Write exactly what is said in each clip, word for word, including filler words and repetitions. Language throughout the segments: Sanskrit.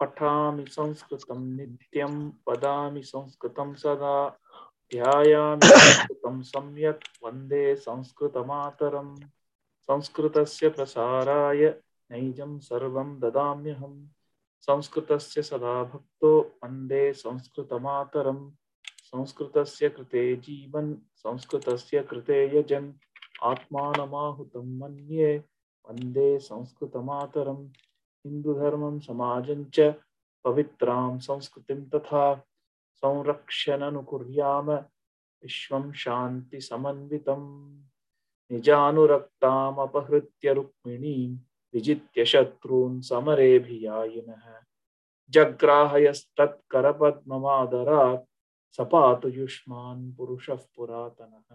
पठामि संस्कृतं नित्यं वदामि संस्कृतं सदा ध्यायामि संस्कृतं सम्यक् वन्दे संस्कृतमातरम् संस्कृतस्य प्रसाराय नैजं सर्वं ददाम्यहम् संस्कृतस्य सदा भक्तो वन्दे संस्कृतमातरम् संस्कृतस्य कृते जीवन् संस्कृतस्य कृते यजन् आत्मानमाहुतं मन्ये वन्दे संस्कृतमातरम् हिन्दुधर्मं समाजं च पवित्रां संस्कृतिं तथा संरक्षणनुकुर्याम विश्वं शान्तिसमन्वितम् निजानुरक्तामपहृत्य रुक्मिणीं विजित्य शत्रून् समरेऽभियायिनः जग्राहयस्तत्करपद्ममादरात् सपातु युष्मान् पुरुषः पुरातनः।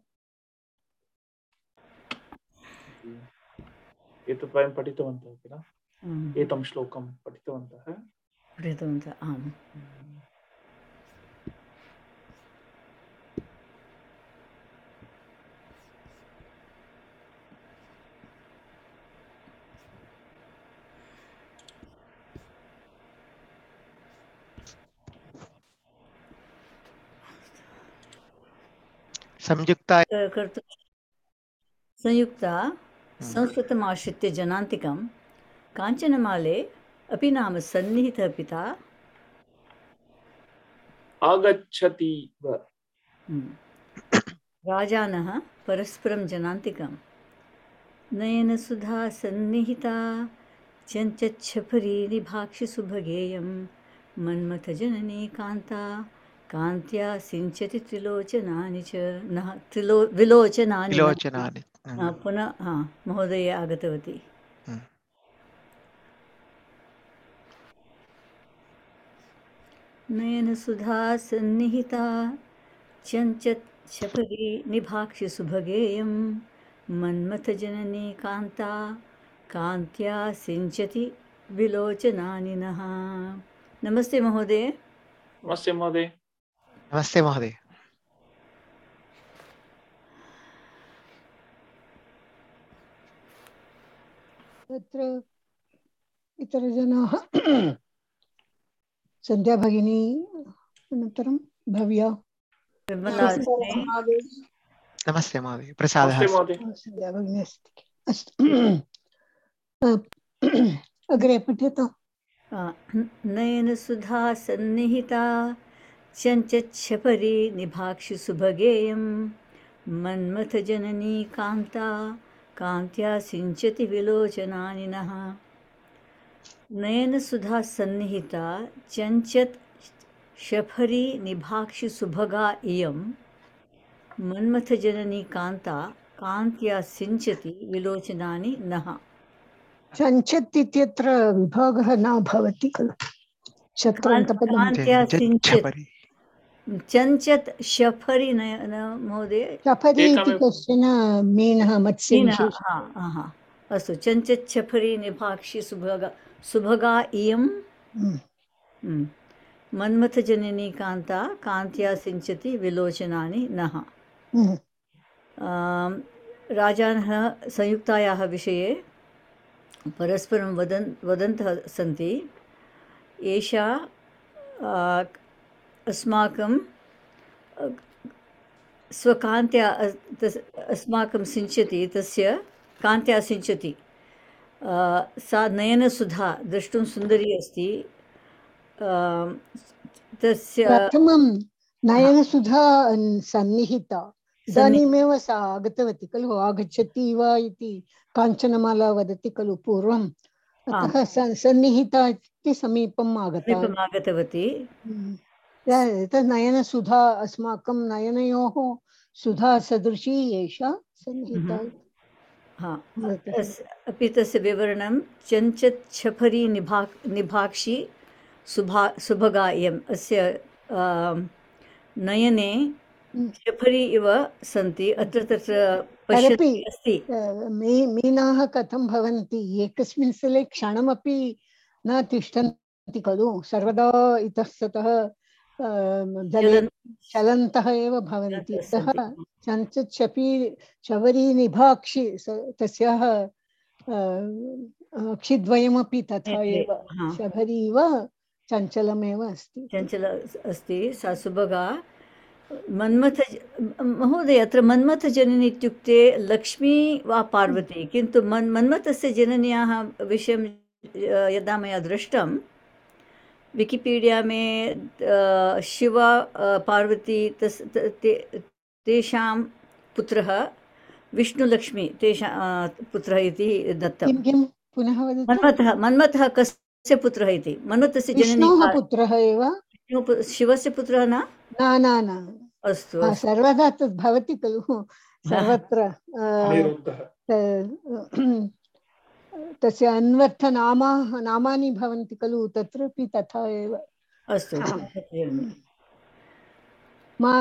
एतत् वयं पठितवन्तः किल? एतं श्लोकं पठितवन्तः पठितवन्तः आम्। संयुक्ता कर्तुं संयुक्ता संस्कृतमाश्रित्य जनान्तिकं काञ्चनमाले अपि नाम सन्निहितः पिता आगच्छतीव राजानः परस्परं जनान्तिकं नयनसुधा सन्निहिता चञ्चच्छपरी निभाक्षि सुभगेयं मन्मथजननी कान्ता कान्त्या सिञ्चति त्रिलोचनानि च नः त्रिलो विलोचनानि नः। विलोचनानि पुनः हा महोदय आगतवती। नयनसुधा सन्निहिता चञ्चच्छपरी निभाक्षि सुभगेयं मन्मथजननी कान्ता कान्त्या सिञ्चति विलोचनानि नः। नमस्ते महोदय। नमस्ते महोदय। नमस्ते महोदय। तत्र इतरजनाः सन्ध्या भगिनी अनन्तरं भव्या नमस्ते महोदय। प्रसादः सन्ध्या भगिनी अस्ति। अस्तु अग्रे पठ्यताम्। नयनसुधा सन्निहिता चञ्चच्छपरी निभाक्षि सुभगेयं मन्मथजननी कान्ता कान्त्या सिञ्चति विलोचनानि नः। नयनसुधा सन्निहिता चञ्चत् शफरी निभाक्षि सुभगा इयं मन्मथजननी कान्ता कान्त्या सिञ्चति विलोचनानि नः। चञ्चत् इत्यत्र विभागः न भवति खलु। कान्त्या सिञ्चति चञ्चत् शफरी न महोदय। शफरी इति कश्चन मीनः मत्स्यविशेषः। अस्तु चञ्चत् शफरी निभाक्षि सुभगा सुभगा इयं मन्मथजननी कान्ता कान्त्या सिञ्चति विलोचनानि नः। राजानः संयुक्तायाः विषये परस्परं वदन् वदन्तः सन्ति। एषा अस्माकं स्वकान्त्या अस्माकं सिञ्चति तस्य कान्त्या सिञ्चति। सा नयनसुधा द्रष्टुं सुन्दरी अस्ति। तस्य प्रथमं नयनसुधा सन्निहिता इदानीमेव सा आगतवती खलु। आगच्छति वा इति काञ्चनमाला वदति खलु पूर्वम्। अतः सन्निहिता इति समीपम् आगता आगतवती। तत् नयनसुधा अस्माकं नयनयोः सुधा सदृशी एषा सन्निहिता। अपि तस्य विवरणं चञ्चच्छफरी निभा निभाक्षि सुभा सुभगा इयम्। अस्य नयने शफरी इव सन्ति। अत्र तत्र पश्यति अस्ति मीनाः कथं भवन्ति एकस्मिन् स्थले क्षणमपि न तिष्ठन्ति खलु। सर्वदा इतस्ततः जले चलन्तः एव भवन्ति। अतः चञ्चत् शफी शबरी निभाक्षि तस्याः अक्षिद्वयमपि तथा द्वे, एव हा। शबरी इव चञ्चलमेव अस्ति चञ्चल अस्ति सा सुभगा मन्मथ महोदय अत्र मन्मथजननी इत्युक्ते लक्ष्मी वा पार्वती किन्तु मन् मन्मथस्य जनन्याः विषयं यदा मया दृष्टं विकिपीडिया में शिव पार्वती तस् ते, तेषां पुत्रः विष्णुलक्ष्मी तेषां पुत्रः इति दत्तं। किं किं पुनः वदतु। मन्मथः मन्मथः कस्य पुत्रः इति मन्मथस्य जननी विष्णोः पुत्रः एव शिवस्य पुत्रः न न न न अस्तु सर्वदा तद् भवति खलु सर्वत्र अनिरुद्धः तस्य अन्वर्थनामा नामानि भवन्ति खलु तत्रापि तथा एव अस्तु मा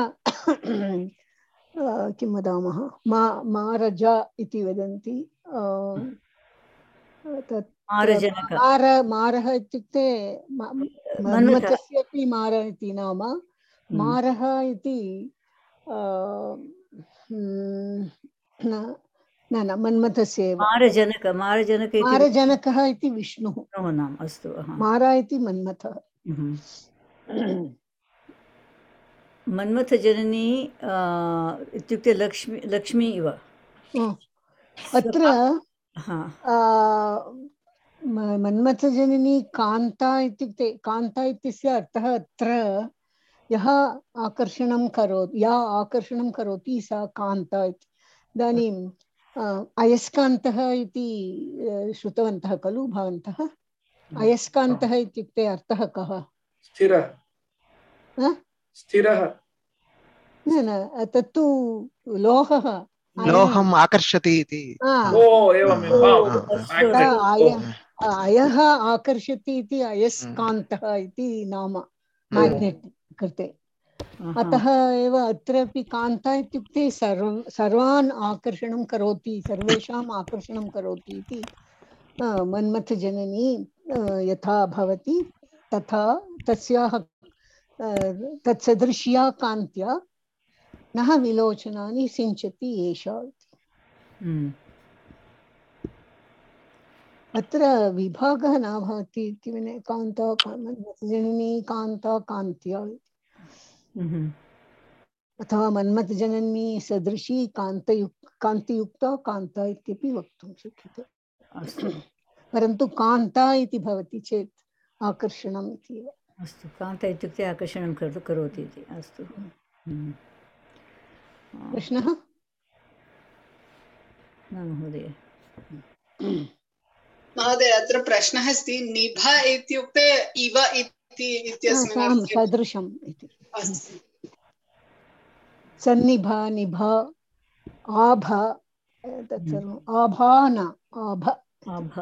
किं वदामः मा मारजा इति वदन्ति तत् मार मारः इत्युक्ते मन्मथस्यपि मार इति नाम मारः इति न न मन्मथस्य एव मारजनक मारजनक इति मारजनकः इति विष्णुः नाम अस्तु मारा इति मन्मथः मन्मथजननी इत्युक्ते लक्ष्मी लक्ष्मी इव अत्र मन्मथजननी कान्ता इत्युक्ते कान्ता इत्यस्य अर्थः अत्र यः आकर्षणं करोति या आकर्षणं करोति सा कान्ता इति। इदानीम् अयस्कान्तः इति श्रुतवन्तः खलु भवन्तः। अयस्कान्तः इत्युक्ते अर्थः कः? स्थिरः स्थिरः न न तत्तु लोहः लोहम् आकर्षति इति। ओ एवम् अयः आकर्षति इति अयस्कान्तः इति नाम मैग्नेट् कृते। अतः एव अत्रापि कान्ता इत्युक्ते सर्व सर्वान् आकर्षणं करोति सर्वेषाम् आकर्षणं करोति इति मन्मथजननी यथा भवति तथा तस्याः तत्सदृश्या कान्त्या नः विलोचनानि सिञ्चति एषा इति। अत्र विभागः न भवति किमने कान्ता मन्मथजननी कान्ता कान्त्या अथवा मन्मथजननी सदृशी कान्तयुक् कान्तियुक्ता कान्ता इत्यपि वक्तुं शक्यते। परन्तु कान्ता इति भवति चेत् आकर्षणम् इति एव। अस्तु कान्ता इत्युक्ते आकर्षणं करोति इति। अस्तु प्रश्नः न महोदय। महोदय अत्र प्रश्नः अस्ति निभ इत्युक्ते इव इति इत्यस्मिन् सदृशम् इति। सन्निभ निभ आभ तत्सर्वम् आभान आभ आभ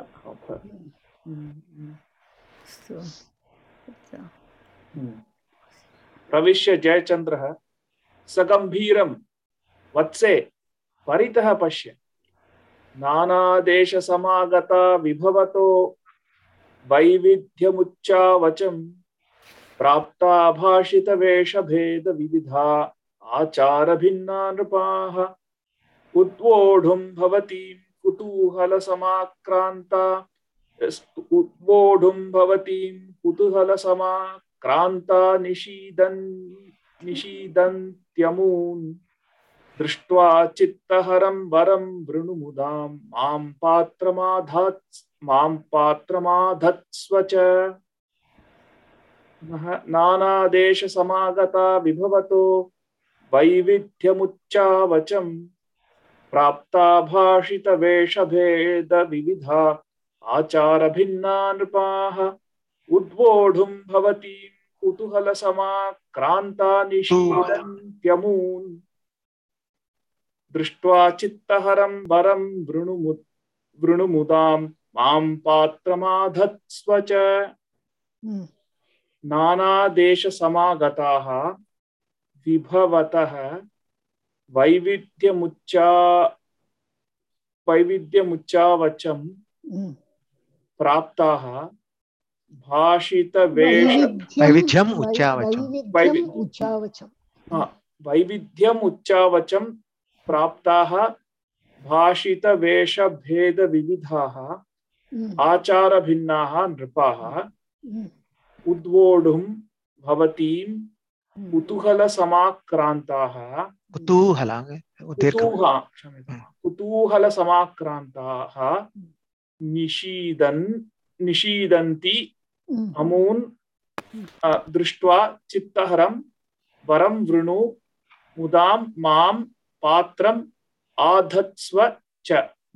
प्रविश्य जयचन्द्रः सगम्भीरं वत्से परितः पश्य नानादेशसमागता विभवतो वैविध्यमुच्चावचं प्राप्ता भाषितवेषभेदविविधा आचारभिन्ना नृपाः उद्वोढुं भवतीं कुतूहलसमाक्रान्ता उद्वोढुं भवतीं कुतूहलसमाक्रान्ता निशीदन् निशीदन्त्यमून् दृष्ट्वा चित्तहरं वरं वृणुमुदां मां पात्रमाधत् मां पात्रमाधत्स्व च नानादेशसमागता विभवतो वैविध्यमुच्चावचं प्राप्ता भाषितवेषभेदविविधा आचारभिन्ना नृपाः उद्वोढुं भवतीं कुतूहलसमाक्रान्ता निशीदन्त्यमून् दृष्ट्वा चित्तहरं वरं वृणुमु वृणुमुदां मां पात्रमाधत्स्व च नानादेशसमागताः विभवतः वैविध्यमुच्चा वैविध्यमुच्चावचं प्राप्ताः भाषितवेष वैविध्यम् उच्चावचं वैविध्यम् उच्चावचं प्राप्ताः भाषितवेषभेदविविधाः आचारभिन्नाः नृपाः उद्वोढुं भवतीं कुतूहलसमाक्रान्ताः कुतूहल दीर्घं कुतूहा क्षम्यताम् कुतूहलसमाक्रान्ताः निषीदन् निषीदन्ति अमून् दृष्ट्वा चित्तहरं वरं वृणु मुदां मां पात्रम् आधत्स्व च।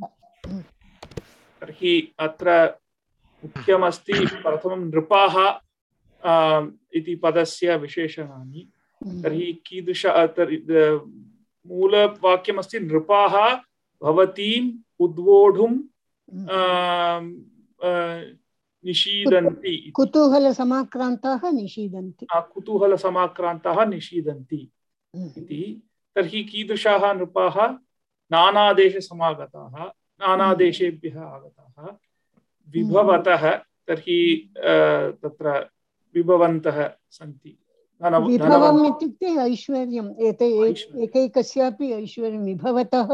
तर्हि अत्र मुख्यमस्ति प्रथमं नृपाः इति पदस्य विशेषणानि। तर्हि कीदृश मूलवाक्यमस्ति नृपाः भवतीम् उद्वोढुं निषीदन्ति। कुतूहलसमाक्रान्ताः निषीदन्ति कुतूहलसमाक्रान्ताः निषीदन्ति इति। तर्हि कीदृशाः नृपाः? नानादेशसमागताः, नानादेशेभ्यः आगताः, विभवतः। तर्हि तत्र विभवन्तः सन्ति। विभवम् इत्युक्ते ऐश्वर्यम्। एते एकैकस्यापि ऐश्वर्यं विभवतः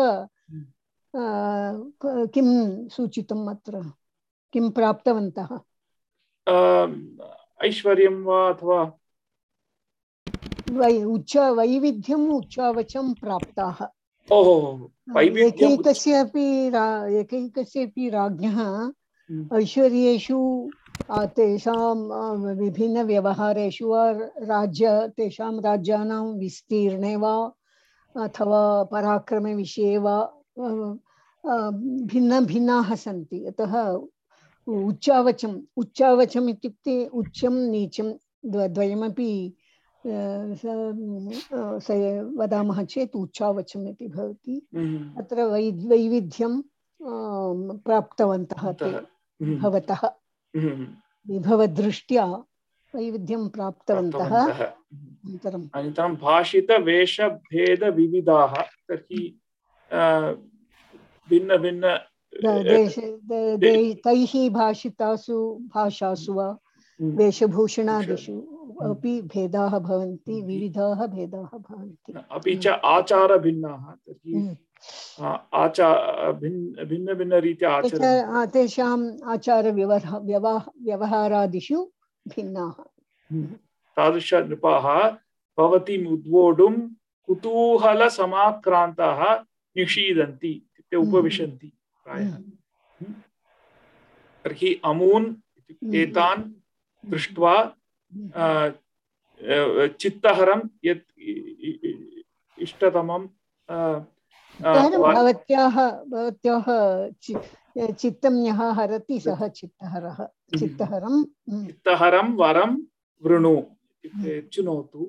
किं सूचितम् अत्र? किं प्राप्तवन्तः? ऐश्वर्यं वा अथवा वै उच्च वैविध्यम् उच्चावचं प्राप्ताः। ओहो वैविध्यम् एकैकस्यापि एकैकस्यापि राज्ञः ऐश्वर्येषु तेषां विभिन्नव्यवहारेषु वा राज्य तेषां राज्यानां विस्तीर्णे वा अथवा पराक्रमविषये वा भिन्न भिन्नाः सन्ति। अतः उच्चावचम् उच्चावचम् इत्युक्ते उच्चं नीचं द्वयमपि वदामः चेत् उच्चावचम् इति भवति। अत्र वै वैविध्यं प्राप्तवन्तः ते भवतः विभवदृष्ट्या वैविध्यं प्राप्तवन्तः। अनन्तरं भाषितवेषभेदविविधाः। तर्हि भिन्न भिन्न तैः भाषितासु भाषासु वा वेशभूषणादिषु अपि भेदाः भवन्ति, विविधाः भेदाः भवन्ति। अपि च आचारभिन्नाः। तर्हि आचार भिन्न भिन्न भिन्न रीत्या आचरणं तेषाम् आचारव्यवहार व्यवहारादिषु भिन्नाः। तादृश नृपाः भवतीम् उद्वोढुं कुतूहलसमाक्रान्ताः निषीदन्ति इत्युक्ते उपविशन्ति प्रायः। तर्हि अमून् एतान् दृष्ट्वा चित्तहरं यत् इष्टतमं भवत्याः भवत्याः चित्तं यः हरति सः चित्तहरः चित्तहरं चित्तहरं वरं वृणु इत्युक्ते चिनोतु।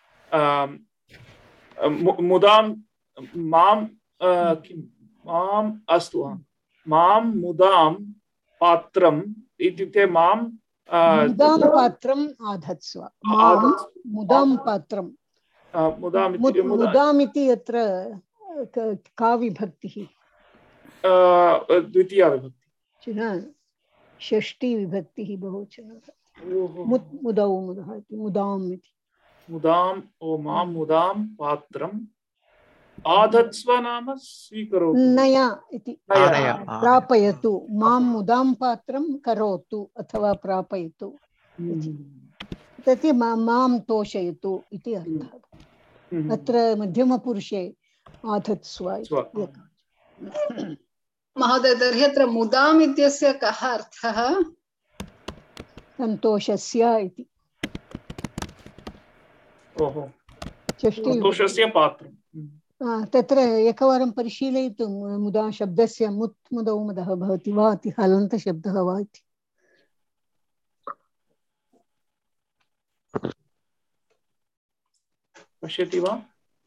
मुदां मां माम् अस्तु मां मुदां पात्रम् इत्युक्ते मां मुदां पात्रम् आधत्स्व। मां मुदां पात्रं मुदाम् इति अत्र का विभक्तिः? द्वितीया विभक्ति। षष्ठी विभक्तिः बहुवचनः। मुदौ मुदः इति मुदाम् इति। मुदाम् ओ मां मुदां पात्रम् आधत्स्व नाम स्वीकरोतु। नय इति प्रापयतु। मां मुदां पात्रं करोतु अथवा प्रापयतु। तत् मां तोषयतु इति अर्थः। अत्र मध्यमपुरुषे आधत्स्व। महोदय, तर्हि अत्र मुदाम् इत्यस्य कः अर्थः? सन्तोषस्य इति। ओहो, सन्तोषस्य पात्रं। तत्र एकवारं परिशीलयतु मुदा शब्दस्य मुत् मुदौ मुदः भवति वा इति, हलन्तशब्दः वा इति। पश्यति वा?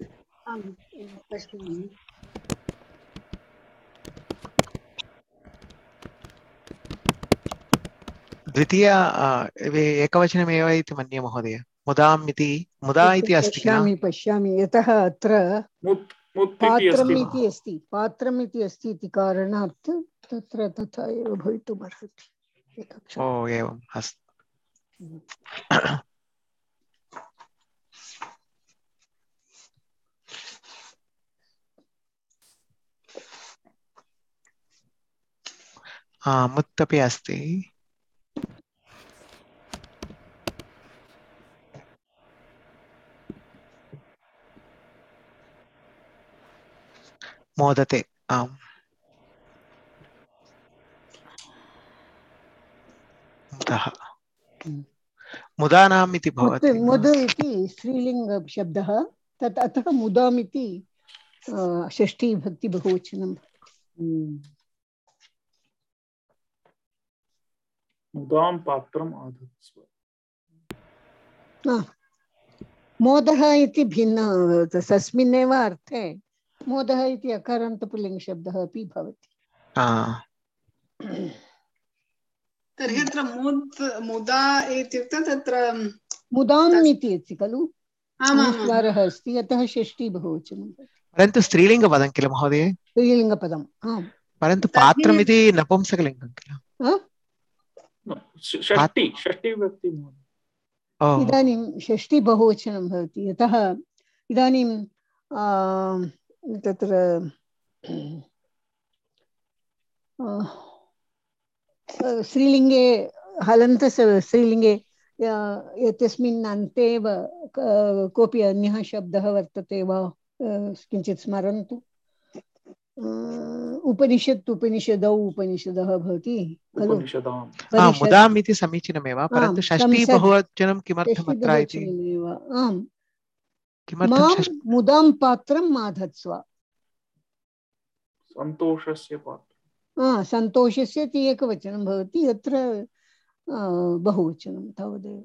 द्वितीय एकवचनमेव इति मन्ये महोदय। मुदाम् इति मुदा इति अस्ति किल? पश्यामि पश्यामि यतः अत्र पात्रम् इति अस्ति पात्रम् इति अस्ति इति कारणात् तत्र तथा एव भवितुम् अर्हति। ओ एवम् अस्तु। मुत् अपि अस्ति मोदते आम् मुदः मुदानाम् इति भवति मुद इति स्त्रीलिङ्ग शब्दः तत् अतः मुदाम् इति षष्ठी भक्ति बहुवचनं मुदां पात्रम् आधत्स्व मोदः इति भिन्न तस्मिन्नेव अर्थे मोदः इति अकारान्तपुल्लिङ्गशब्दः अपि भवति तर्हि अत्र मुद् मुदा इत्युक्ते तत्र मुदाम् इति अस्ति खलु अनुस्वारः अस्ति अतः षष्ठी बहुवचनं परन्तु स्त्रीलिङ्गपदं किल महोदय स्त्रीलिङ्गपदम् आम् परन्तु पात्रमिति नपुंसकलिङ्गं किल षष्ठी षष्ठी विभक्ति इदानीं षष्ठी बहुवचनं भवति यतः इदानीं तत्र स्त्रीलिङ्गे हलन्त स्त्रीलिङ्गे यस्मिन् अन्ते एव कोऽपि अन्यः शब्दः वर्तते वा किञ्चित् स्मरन्तु उपनिषत् उपनिषदौ उपनिषदः भवति खलु मुदाम् इति समीचीनमेव परन्तु षष्ठी बहुवचनं किमर्थम् अत्र इति आम् मां मुदां पात्रं माधत्स्व सन्तोषस्य पात्रं सन्तोषस्य इति एकवचनं भवति अत्र बहुवचनं तावदेव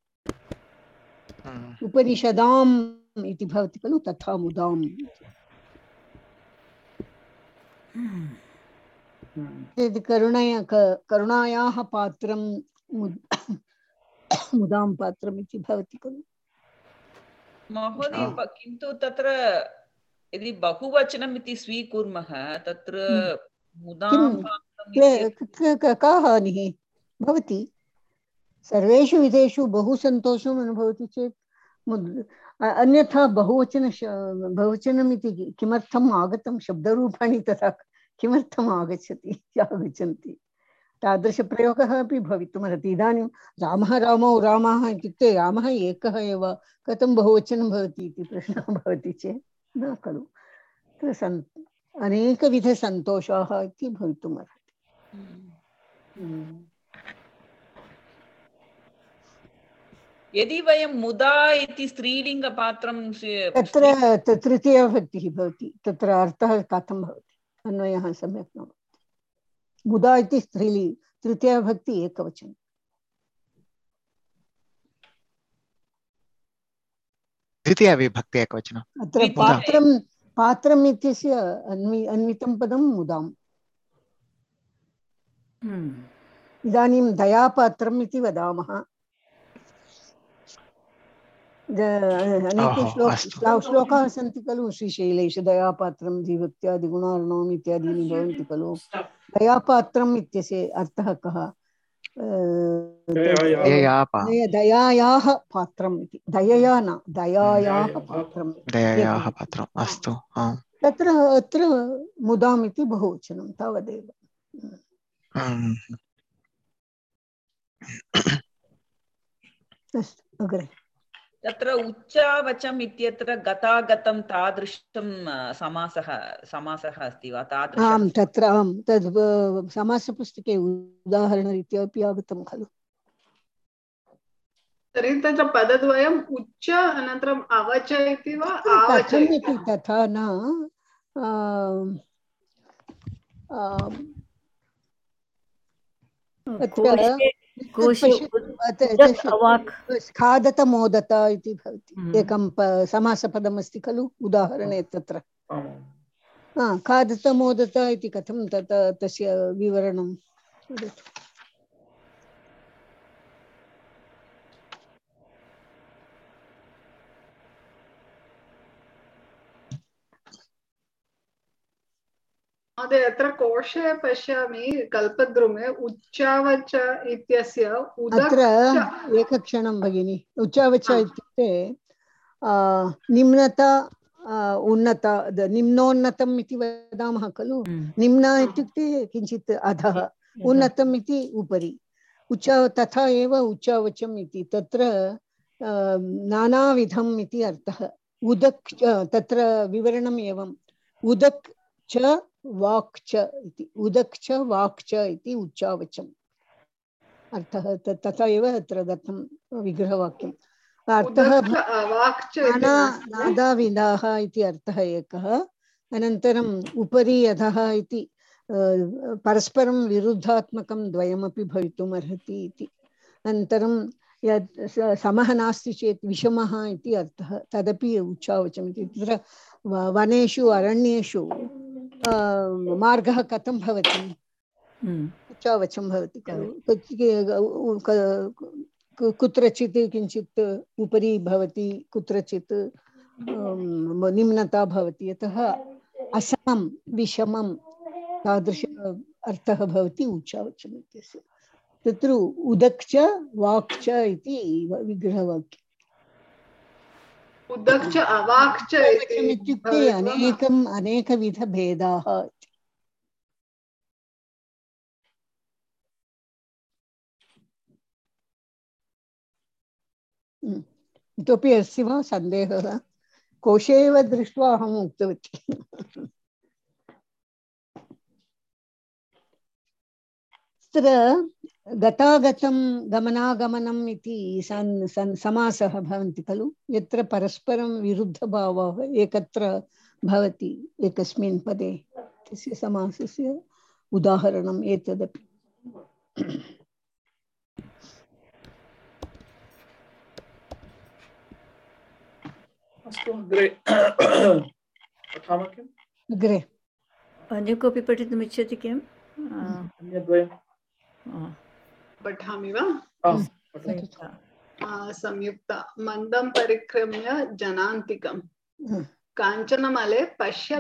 उपनिषदाम् इति भवति खलु तथा मुदाम् करुणया करुणायाः पात्रं मुदां पात्रम् इति भवति खलु महोदय किन्तु तत्र यदि बहुवचनम् इति स्वीकुर्मः तत्र का हानिः भवति सर्वेषु विधेषु बहु सन्तोषम् अनुभवति चेत् अन्यथा बहुवचन बहुवचनम् इति किमर्थम् आगतं शब्दरूपाणि तथा किमर्थम् आगच्छति आगच्छन्ति तादृशप्रयोगः अपि भवितुमर्हति इदानीं रामः रामौ रामाः इत्युक्ते रामः एकः एव कथं बहुवचनं भवति इति प्रश्नः भवति चेत् न खलु अनेकविधसन्तोषाः इति भवितुमर्हति यदि वयं मुदा इति स्त्रीलिङ्गपात्रं तत्र तृतीयविभक्तिः भवति तत्र अर्थः कथं भवति अन्वयः सम्यक् न भवति मुदा इति स्त्रीलिङ्ग तृतीयविभक्ति एकवचनं द्वितीयविभक्ति एकवचनम् अत्र पात्रं पात्रम् इत्यस्य अन्वि अन्वितं पदं मुदाम् इदानीं दयापात्रम् इति वदामः अनेके श्लोकाः सन्ति खलु श्रीशैलेश दयापात्रं धीभक्त्यादिगुणार्णवम् इत्यादीनि भवन्ति खलु दयापात्रम् इत्यस्य अर्थः कः दयायाः पात्रम् इति दयया न दयायाः पात्रं दयायाः पात्रम् अस्तु तत्र अत्र मुदाम् इति बहुवचनं तावदेव अस्तु अग्रे तत्र उच्चावचम् इत्यत्र गतागतं तादृशं समासः समासः अस्ति वा तादृशम् आम् तत्र आम् तद् समासपुस्तके उदाहरणरीत्या अपि आगतं खलु तर्हि तत्र पदद्वयम् उच्च अनन्तरम् अवच इति वा आवच इति तथा न खादत मोदत इति भवति एकं समासपदमस्ति खलु उदाहरणे तत्र खादत मोदत इति कथं तत् तस्य विवरणं वदतु महोदय अत्र कोशे पश्यामि कल्पद्रुमे उच्चावच इत्यस्य अत्र एकक्षणं भगिनि उच्चावच इत्युक्ते निम्नता उन्नता निम्नोन्नतम् इति वदामः खलु निम्न इत्युक्ते किञ्चित् अधः उन्नतम् इति उपरि उच्चा तथा एव उच्चावचम् इति तत्र नानाविधम् इति अर्थः उदक् तत्र विवरणम् एवम् उदक् च वाक् च इति उदक् च वाक् च इति उच्चावचम् अर्थः तथा एव अत्र दत्तं विग्रहवाक्यम् अर्थः नानाविधाः इति अर्थः एकः अनन्तरम् उपरि अधः इति परस्परं विरुद्धात्मकं द्वयमपि भवितुम् अर्हति इति अनन्तरं यत् समः नास्ति चेत् विषमः इति अर्थः तदपि उच्चावचम् इति तत्र वनेषु अरण्येषु मार्गः कथं भवति उच्चावचं भवति खलु कुत्रचित् किञ्चित् उपरि भवति कुत्रचित् निम्नता भवति यतः असमं विषमं तादृश अर्थः भवति उच्चावचम् इत्यस्य तत्र उदक् च वाक् च इति विग्रहवाक्यम् उदक् च अवाक् च इत्युक्ते अनेकम् अनेकविधभेदाः इतोपि अस्ति वा सन्देहः कोशे एव दृष्ट्वा अहम् उक्तवती तत्र गतागतं गमनागमनम् इति सन् सन् समासः भवन्ति खलु यत्र परस्परं विरुद्धभावः एकत्र भवति एकस्मिन् पदे तस्य समासस्य उदाहरणम् एतदपि अस्तु अग्रे पठामः किम् अग्रे अन्य कोऽपि पठितुम् इच्छति किम् अन्यद्वयं पठामि वा संयुक्त मन्दं परिक्रम्य जनान्तिकं काञ्चनमले पश्य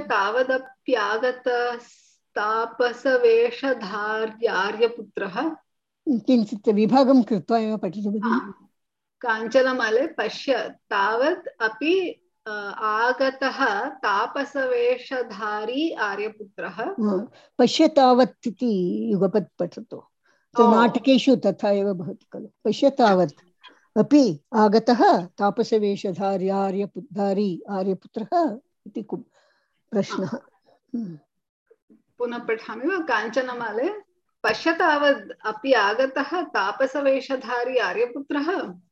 तावदप्यागतस्तापसवेषधार्यार्यपुत्रः किञ्चित् विभागं कृत्वा एव पठितवती काञ्चनमले पश्य तावत् अपि आगतः तापसवेषधारी आर्यपुत्रः पश्य तावत् इति युगपत् पठतु नाटकेषु तथा एव भवति खलु पश्य तावत् अपि आगतः तापसवेषधारी आर्यपुत्री आर्यपुत्रः इति प्रश्नः पुनः पठामि वा काञ्चनमले पश्य तावत् अपि आगतः तापसवेषधारी आर्यपुत्रः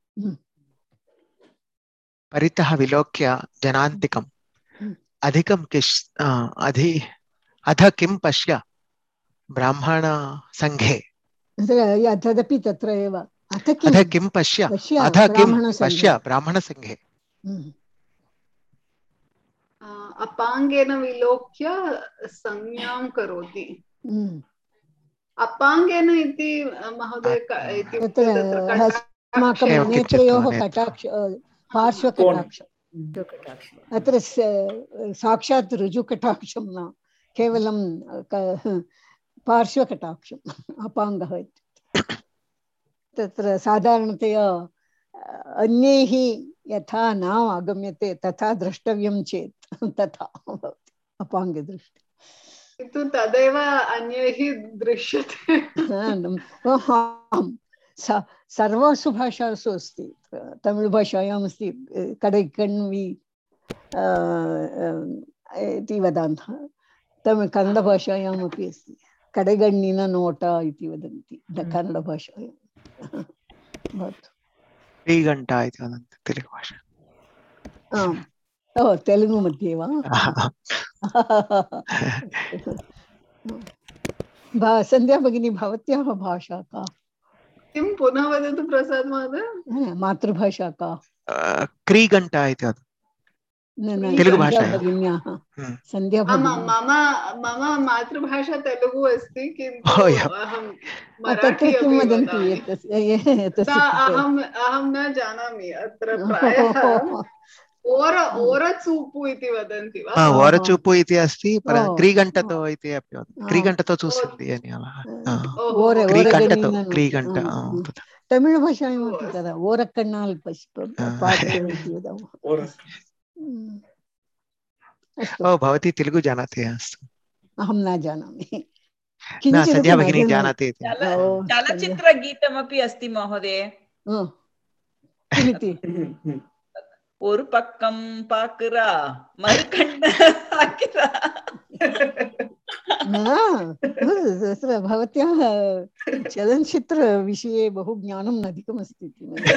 परितः विलोक्य जनान्तिकम् अधिकं किश अधि अध किं पश्य ब्राह्मण संघे तदपि तत्र एव अध किं पश्य अध किं पश्य ब्राह्मण संघे अपाङ्गेन विलोक्य संज्ञां करोति अपाङ्गेन इति महोदय नेत्रयोः कटाक्ष पार्श्वकटाक्षम् अत्र साक्षात् ऋजुकटाक्षं न केवलं पार्श्वकटाक्षम् अपाङ्गः तत्र साधारणतया अन्यैः यथा न आगम्यते तथा द्रष्टव्यं चेत् तथा भवति अपाङ्गदृष्टि किन्तु तदेव अन्यैः दृश्यते सर्वासु भाषासु अस्ति तमिळ् भाषायाम् अस्ति कडेकण्वी इति वदामः तमिळ् कन्नडभाषायाम् अपि अस्ति कडेगण्ಣಿನ ನೋಟ इति वदन्ति कन्नडभाषायां भवतु श्रीघण्टा इति वदन्ति तेलुगु भाषा आम् ओ तेलुगु मध्ये वा सन्ध्या भगिनी भवत्याः भाषा का किं पुनः वदतु प्रसाद महोदय मातृभाषा का क्रीघण्टा इति वदति तेलुगु भाषायां सन्ध्या मम मम मातृभाषा तेलुगु अस्ति किन्तु अहं मराठी अपि वदामि अहं अहं न जानामि अत्र प्रायः ओर ओरचूपु इति वदन्ति वा ओरचूपु इति अस्ति क्रीघण्टतो इति अपि वदन्ति क्रीघण्टतो चूसिन्ति क्रीघण्टतो क्रीघण्ट तमिळ् भाषायाम् अपि तदा ओरकण्णाल् पाठयति इति वदामः ओ भवती तेलुगु जानाति अस्तु अहं न जानामि न सन्ध्या भगिनी जानाति इति। चलचित्रगीतमपि अस्ति महोदय। किमिति? ஒரு பக்கம் பாக்குறா மறுகண்ண பாக்குறா न भवत्याः चलनचित्रविषये बहु ज्ञानम् अधिकमस्ति।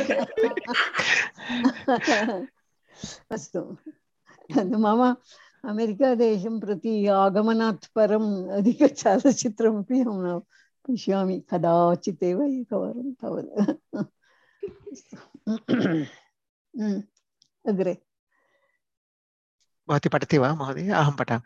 अस्तु, मम अमेरिकादेशं प्रति आगमनात् परम् अधिकचलचित्रमपि अहं न पश्यामि, कदाचित् एव एकवारं तावत्। अग्रे भवती पठति वा महोदय? अहं पठामि।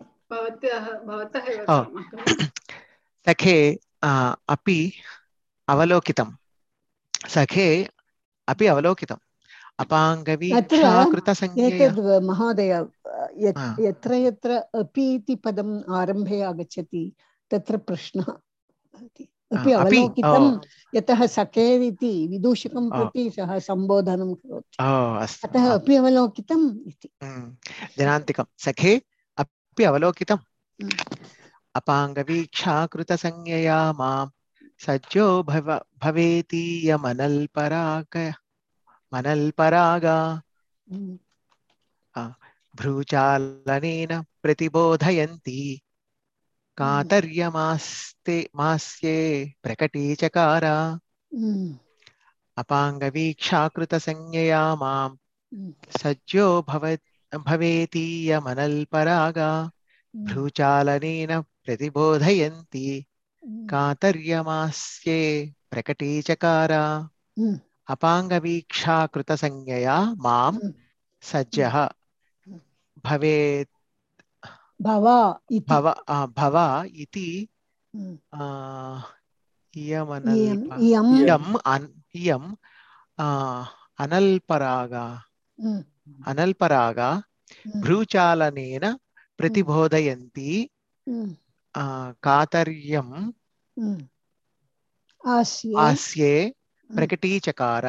सखे अपि अवलोकितं, सखे अपि अवलोकितम् अपाङ्गवीक्षाकृतसंज्ञया। महोदय, यत्र यत्र अपि इति पदम् आरम्भे आगच्छति तत्र प्रश्नः अपि अवलोकितं, यतः सखेरिति विदूषकं प्रति सः सम्बोधनं करोति, अतः अपि अवलोकितम् इति। जनान्तिकं सखे अपि अवलोकितम् अपाङ्गवीक्षाकृतसंज्ञया मां सज्जो भव भवेतीयमनल्पराग मनल्परागा भ्रूचालनेन प्रतिबोधयन्ती कातर्यमास्ते मास्ये प्रकटीचकारा अपाङ्गवीक्षाकृतसंज्ञया मां सज्जो भव भवेतीयमनल्परागा भ्रूचालनेन प्रतिबोधयन्ती कातर्यमास्ये प्रकटीचकारा अपाङ्गवीक्षाकृतसंज्ञया मां सज्जः भवेत् भव भव भव इति इयम् अनल्परागा अनल्परागा भ्रूचालनेन प्रतिबोधयन्ती कातर्यम् आस्ये प्रकटीचकार।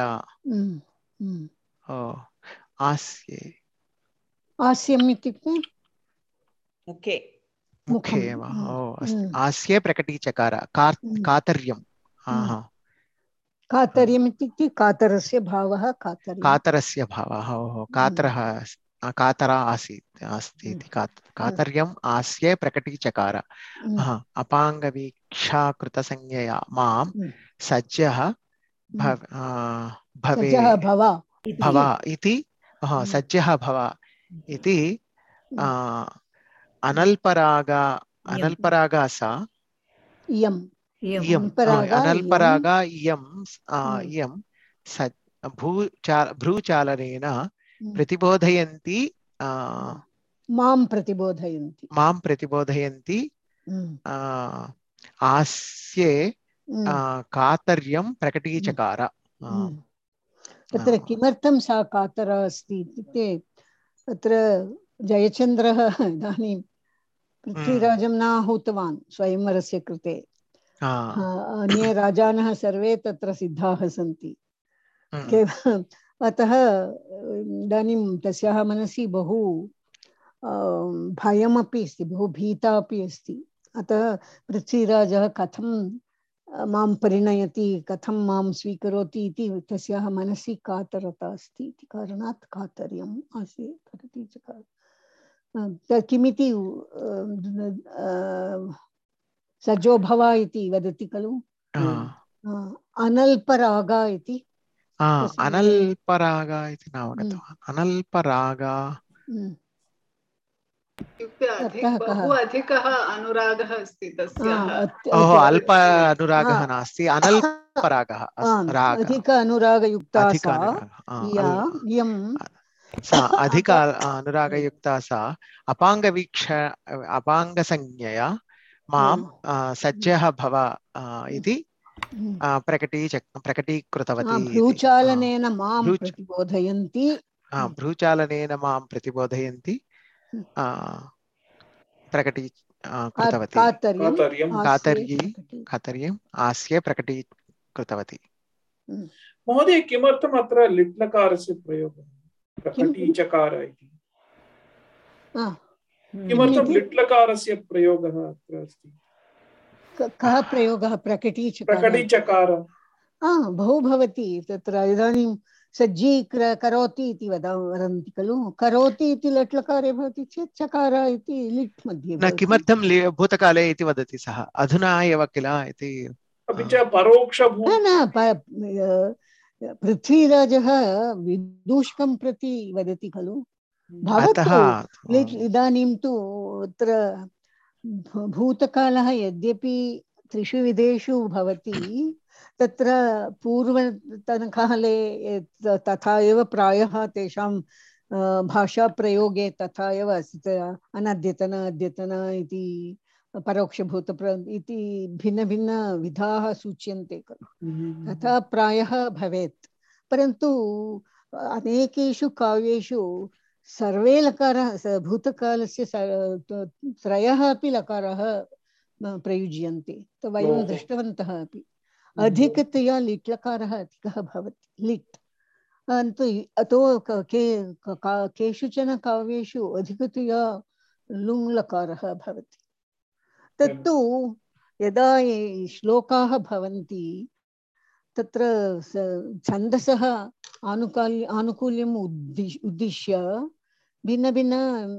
आस्ये आस्यम् इत्युक्ते मुखे मुखे एव। आस्ये प्रकटीचकार कातर्यम्। कातर्यम् इत्युक्ते कातरस्य भावः। कातर्यं कातरस्य भावः। कातरः कातरा आसीत् अस्ति इति कातर्यम् आस्ये प्रकटीचकार। अपाङ्गवीक्षाकृतसंज्ञया मां सज्जः भवे भव इति सज्जः भव इति अनल्परागा अनल्परागा सा इयम् अनल्परागा इयम् इयं भ्रूचालनेन प्रतिबोधयन्ती मां प्रतिबोधयन्ति मां प्रतिबोधयन्ति आस्ये कातर्यं प्रकटीचकार। तत्र किमर्थं सा कातरा अस्ति इत्युक्ते तत्र जयचन्द्रः इदानीं पृथ्वीराजं न आहूतवान् स्वयंवरस्य कृते। अन्ये राजानः सर्वे तत्र सिद्धाः सन्ति। अतः इदानीं तस्याः मनसि बहु भयमपि अस्ति, बहु भीता अपि अस्ति। अतः पृथ्वीराजः कथं मां परिणयति, कथं मां स्वीकरोति इति तस्याः मनसि कातरता अस्ति इति कारणात् कातर्यम् आसीत् प्रकटीचकार। किमिति सज्जो भव इति वदति खलु, अनल्परागा इति। अनल्परागा इति न अवगतवान्। अनल्परागा बहु अधिकः अनुरागः अस्ति तस्याः। ओहो, अल्प अनुरागः नास्ति, अनल्परागः। अधिक अनुरागयुक्ता सा सा अधिक अनुरागयुक्ता सा अपाङ्गवीक्ष अपाङ्गसंज्ञया मां सज्जः भव इति प्रकटीच प्रकटीकृतवती। भ्रूचालनेन मां प्रतिबोधयन्ति भ्रूचालनेन मां प्रतिबोधयन्ति प्रकटी कृतवती। कातर्यम् आस्ये प्रकटीकृतवती। महोदय, किमर्थम् अत्र लिट्लकारस्य प्रयोगः प्रकटीचकार इति? किमर्थं लिट्लकारस्य प्रयोगः अत्र अस्ति? कः प्रयोगः प्रकटीचकार प्रकटीचकार बहु भवति तत्र इदानीं सज्जीक्र करोति इति वद वदन्ति खलु करोति इति लट् लकारे भवति चेत् चकार इति लिट् मध्ये न किमर्थं भूतकाले इति वदति सः अधुना एव किल इति अपि च परोक्ष न पृथ्वीराजः विदूषकं प्रति वदति खलु भवतु इदानीं तु अत्र भूतकालः यद्यपि त्रिषु विधेषु भवति तत्र पूर्वतनकाले तथा एव प्रायः तेषां भाषाप्रयोगे तथा एव अस्ति अनद्यतन अद्यतन इति परोक्षभूतप्र इति भिन्नभिन्नविधाः सूच्यन्ते खलु तथा प्रायः भवेत् परन्तु अनेकेषु काव्येषु सर्वे लकाराः भूतकालस्य त्रयः अपि लकाराः प्रयुज्यन्ते वयं दृष्टवन्तः अपि अधिकतया लिट् लकारः अधिकः भवति लिट् अन्तु अतो के केषुचन काव्येषु अधिकतया लुङ् लकारः भवति तत्तु यदा श्लोकाः भवन्ति तत्र छन्दसः आनुकाल्य आनुकूल्यम् उद्दिश्य उद्दिश्य भिन्नभिन्न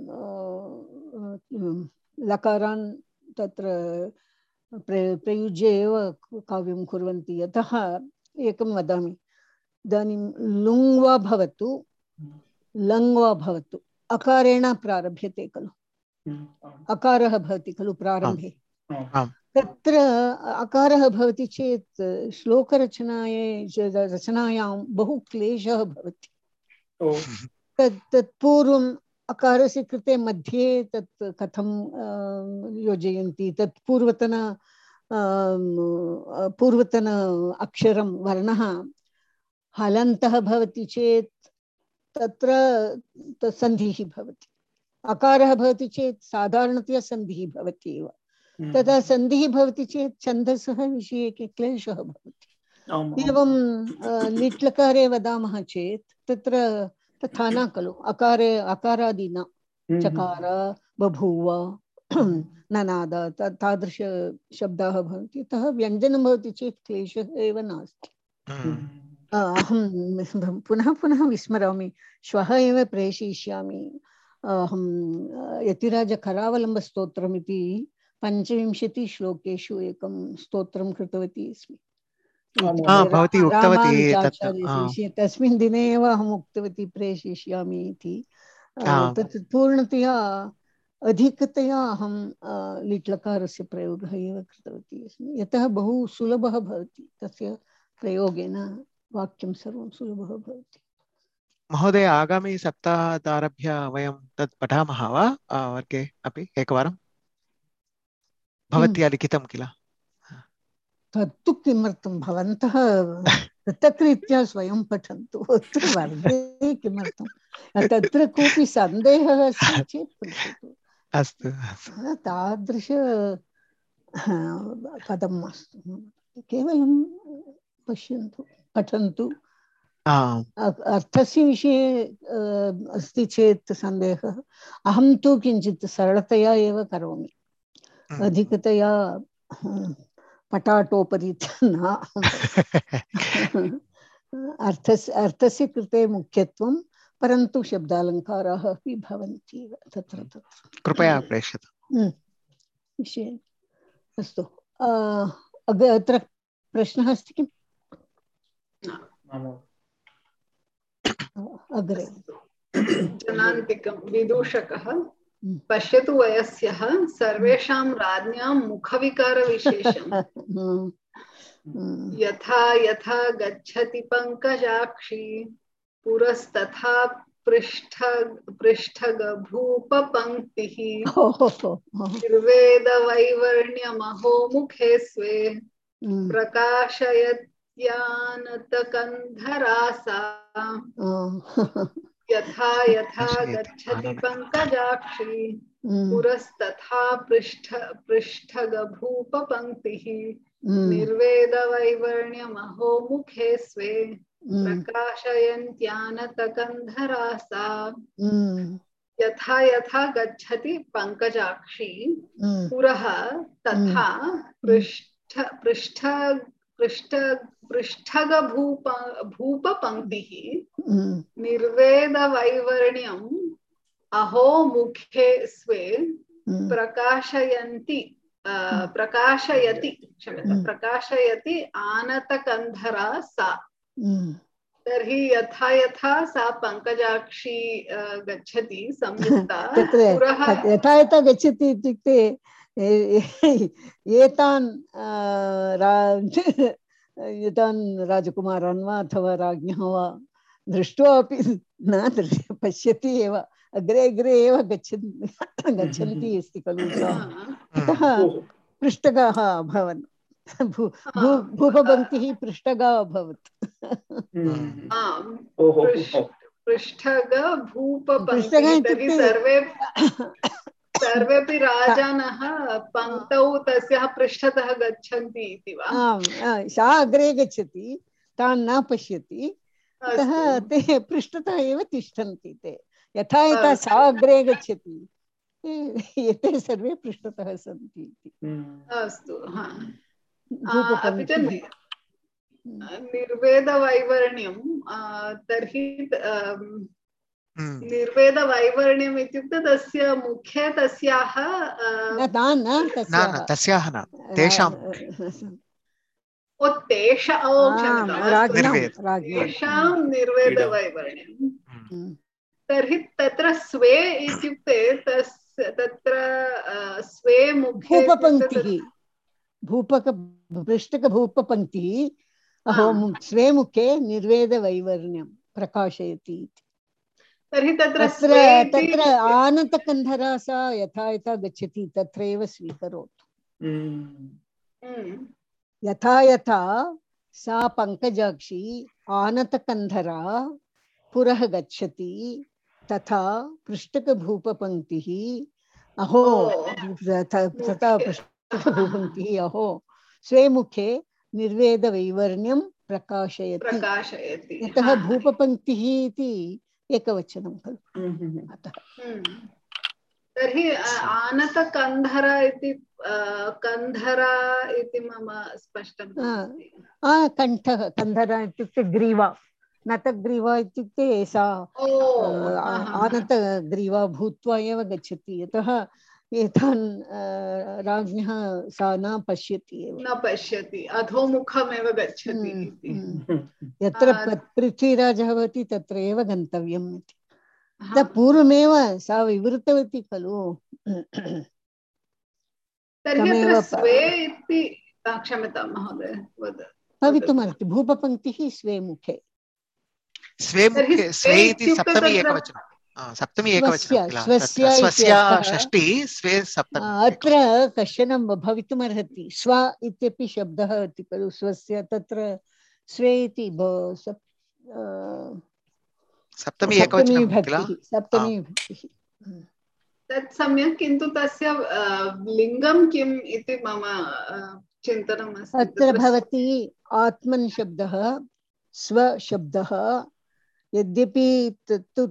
लकारान् तत्र प्रयुज्य एव काव्यं कुर्वन्ति यतः एकं वदामि इदानीं लुङ् वा भवतु लङ् वा भवतु अकारेण प्रारभ्यते खलु अकारः भवति खलु प्रारम्भे तत्र अकारः भवति चेत् श्लोकरचनायै रचनायां बहु क्लेशः भवति तत् तत्पूर्वम् अकारस्य कृते मध्ये तत् कथं योजयन्ति तत् पूर्वतन पूर्वतन अक्षरं वर्णः हलन्तः भवति चेत् तत्र सन्धिः भवति अकारः भवति चेत् साधारणतया सन्धिः भवति एव तदा सन्धिः भवति चेत् छन्दसः विषये क्लेशः भवति एवं लिट् लकारे वदामः चेत् तत्र तथा न खलु अकारे अकारादिना चकार बभूव ननाद तादृश शब्दाः भवन्ति अतः व्यञ्जनं भवति चेत् क्लेशः एव नास्ति अहं पुनः पुनः विस्मरामि श्वः एव प्रेषयिष्यामि अहं यतिराजकरावलम्बस्तोत्रमिति पञ्चविंशति श्लोकेषु एकं स्तोत्रं कृतवती अस्मि तस्मिन् दिने एव अहम् उक्तवती प्रेषयिष्यामि इति तत् पूर्णतया अधिकतया अहं लिट् लकारस्य प्रयोगः एव कृतवती अस्मि यतः बहु सुलभः भवति तस्य प्रयोगेन वाक्यं सर्वं सुलभः भवति महोदय आगामी सप्ताहादारभ्य वयं तत् पठामः वा वर्गे अपि एकवारं भवत्या लिखितं किल तत्तु किमर्थं भवन्तः पृथक्रीत्या स्वयं पठन्तु वर्गे किमर्थं तत्र कोऽपि सन्देहः अस्ति चेत् पृच्छतु अस्तु तादृश पदं मास्तु केवलं पश्यन्तु पठन्तु अर्थस्य विषये अस्ति चेत् सन्देहः अहं तु किञ्चित् सरलतया एव करोमि अधिकतया पटाटोपरि न अर्थस्य अर्थस्य कृते मुख्यत्वं परन्तु शब्दालङ्काराः अपि भवन्ति तत्र तत्र कृपया प्रेषयतु विषये अस्तु अत्र प्रश्नः अस्ति किम् अग्रे जनान्तिकं विदूषकः पश्यतु वयस्यः सर्वेषां राज्ञां मुखविकारविशेषम् यथा यथा गच्छति पङ्कजाक्षी पुरस्तथा पृष्ठ पृष्ठगभूपपङ्क्तिः निर्वेदवैवर्ण्यमहो मुखे स्वे प्रकाशयत्यानतकन्धरासा यथा यथा गच्छति पङ्कजाक्षी पुरस्तथा पृष्ठ पृष्ठगभूपपङ्क्तिः निर्वेदवैवर्ण्यमहो मुखे स्वे प्रकाशयन्त्यानतकन्धरासा यथा यथा गच्छति पंकजाक्षी पुरः तथा पृष्ठ पृष्ठ पृष्ठ पृष्ठग भूप भूप पंक्तिः निर्वेद वैवर्ण्यम् अहो मुखे स्वे प्रकाशयन्ति प्रकाशयति क्षम्यतां प्रकाशयति आनतकन्धरा सा। तर्हि यथा यथा सा पंकजाक्षी गच्छति संयुक्ता पुरः यथा यथा गच्छति इत्युक्ते एतान् एतान् राजकुमारान् वा अथवा राज्ञः वा दृष्ट्वा अपि न दृश्य पश्यति एव अग्रे अग्रे एव गच्छन्ति गच्छन्ति अस्ति खलु सा। अतः पृष्ठगाः अभवन् भू भूपपङ्क्तिः पृष्ठगा अभवत्। पृष्ठग भूपपङ्क्तिः सर्वे सर्वेपि राजानः पङ्क्तौ तस्याः पृष्ठतः गच्छन्ति इति वा? सा अग्रे गच्छति तान् न पश्यति अतः ते पृष्ठतः एव तिष्ठन्ति। ते यथा यथा सा अग्रे गच्छति एते सर्वे पृष्ठतः सन्ति इति। अस्तु। निर्वेदवैवर्ण्यं तर्हि निर्वेदवैवर्ण्यम् इत्युक्ते तस्य मुखे तस्याः तस्याः न तेषां तेषां निर्वेदवैवर्ण्यं। तर्हि तत्र स्वे इत्युक्ते तस्य तत्र स्वे मुखे भूपपङ्क्तिः भूपक पृष्ठक भूपपङ्क्तिः अहो स्वे मुखे निर्वेदवैवर्ण्यं प्रकाशयति। तर्हि तत्र तत्र आनतकन्धरा सा यथा यथा गच्छति तत्र एव स्वीकरोतु। यथा यथा सा पंकजाक्षी आनतकन्धरा पुरः गच्छति तथा पृष्ठकभूपपङ्क्तिः अहो तथा पृष्ठकभूपङ्क्तिः अहो स्वे मुखे निर्वेदवैवर्ण्यं प्रकाशयति। प्रकाशयति। यतः भूपपङ्क्तिः इति एकवचनं खलु अतः। तर्हि आनतकन्धरा इति कन्धरा इति मम स्पष्टं नास्ति। कण्ठः कन्धरा इत्युक्ते ग्रीवा नतग्रीवा इत्युक्ते सा आनतग्रीवा भूत्वा एव गच्छति। यतः एतान् राज्ञः सा न पश्यति एव न पश्यति अधोमुखमेव गच्छति इति। यत्र पृथ्वीराजः भवति तत्र एव गन्तव्यम् इति। पूर्वमेव सा विवृतवती खलु। तर्हि अत्र स्वे इति क्षम्यतां महोदय वद। भवितुमर्हति भूपपङ्क्तिः स्वे मुखे स्वे मुखे स्वे इति सप्तमी एकवचनं सप्तमी एकवचनं किल स्वस्य षष्ठी स्वे सप्तमी। अत्र कश्चन भवितुमर्हति स्व इत्यपि शब्दः अस्ति खलु स्वस्य तत्र स्वे इति सप्तमी एकवचनं किल सप्तमी विभक्तिः तत् सम्यक् किन्तु तस्य लिङ्गं किम् इति मम चिन्तनम् अस्ति। अत्र भवति आत्मन् शब्दः स्व शब्दः यद्यपि तत्तु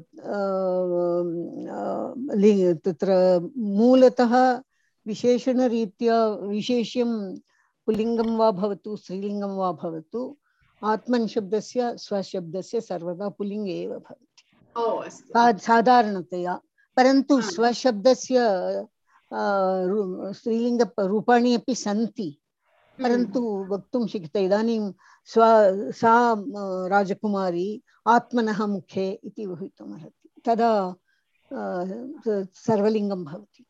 तत्र मूलतः विशेषणरीत्या विशेष्यं पुल्लिङ्गं वा भवतु स्त्रीलिङ्गं वा भवतु आत्मन् शब्दस्य स्वशब्दस्य सर्वदा पुल्लिङ्गे एव भवति साधारणतया। परन्तु स्वशब्दस्य स्त्रीलिङ्गरूपाणि अपि सन्ति परन्तु वक्तुं शक्यते। इदानीं स्व सा राजकुमारी आत्मनः मुखे इति भवितुमर्हति तदा सर्वलिङ्गं भवति।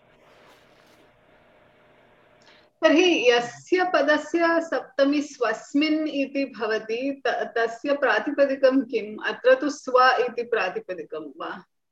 तर्हि यस्य पदस्य सप्तमी स्वस्मिन् इति भवति तस्य प्रातिपदिकं किम्? अत्र तु स्व इति प्रातिपदिकं वा?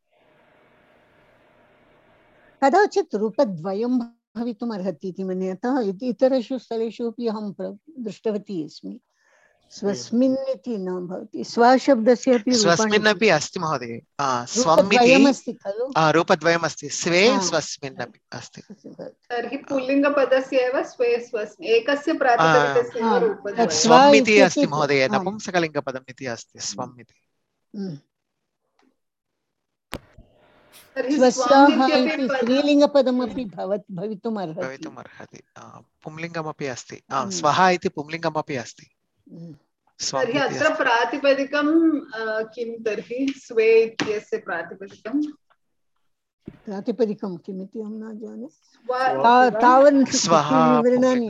कदाचित् रूपद्वयं भवितुमर्हति इति मन्ये। अतः इतरेषु स्थलेषु अपि अहं दृष्टवती अस्मि स्वस्मिन् इति न भवति। स्वशब्दस्य अपि स्वस्मिन् अपि अस्ति महोदय। स्वम् इति अस्ति खलु रूपद्वयम् अस्ति स्वे स्वस्मिन् अपि अस्ति। तर्हि पुल्लिङ्गपदस्य एव स्वे स्वस्मिन् एकस्य प्रातिपदिकस्य एव रूपद्वयम् स्वम् इति अस्ति महोदय। नपुंसकलिङ्गपदम् इति अस्ति स्वम् इति। स्वस्याः इति स्त्रीलिङ्गपदमपि भवितुम् अर्हति। पुंलिङ्गमपि अस्ति, स्वः इति पुंलिङ्गमपि अस्ति। तर्हि अत्र प्रातिपदिकं किं तर्हि स्वे इत्यस्य प्रातिपदिकं प्रातिपदिकं किमिति अहं न जाने। तावन् विवरणानि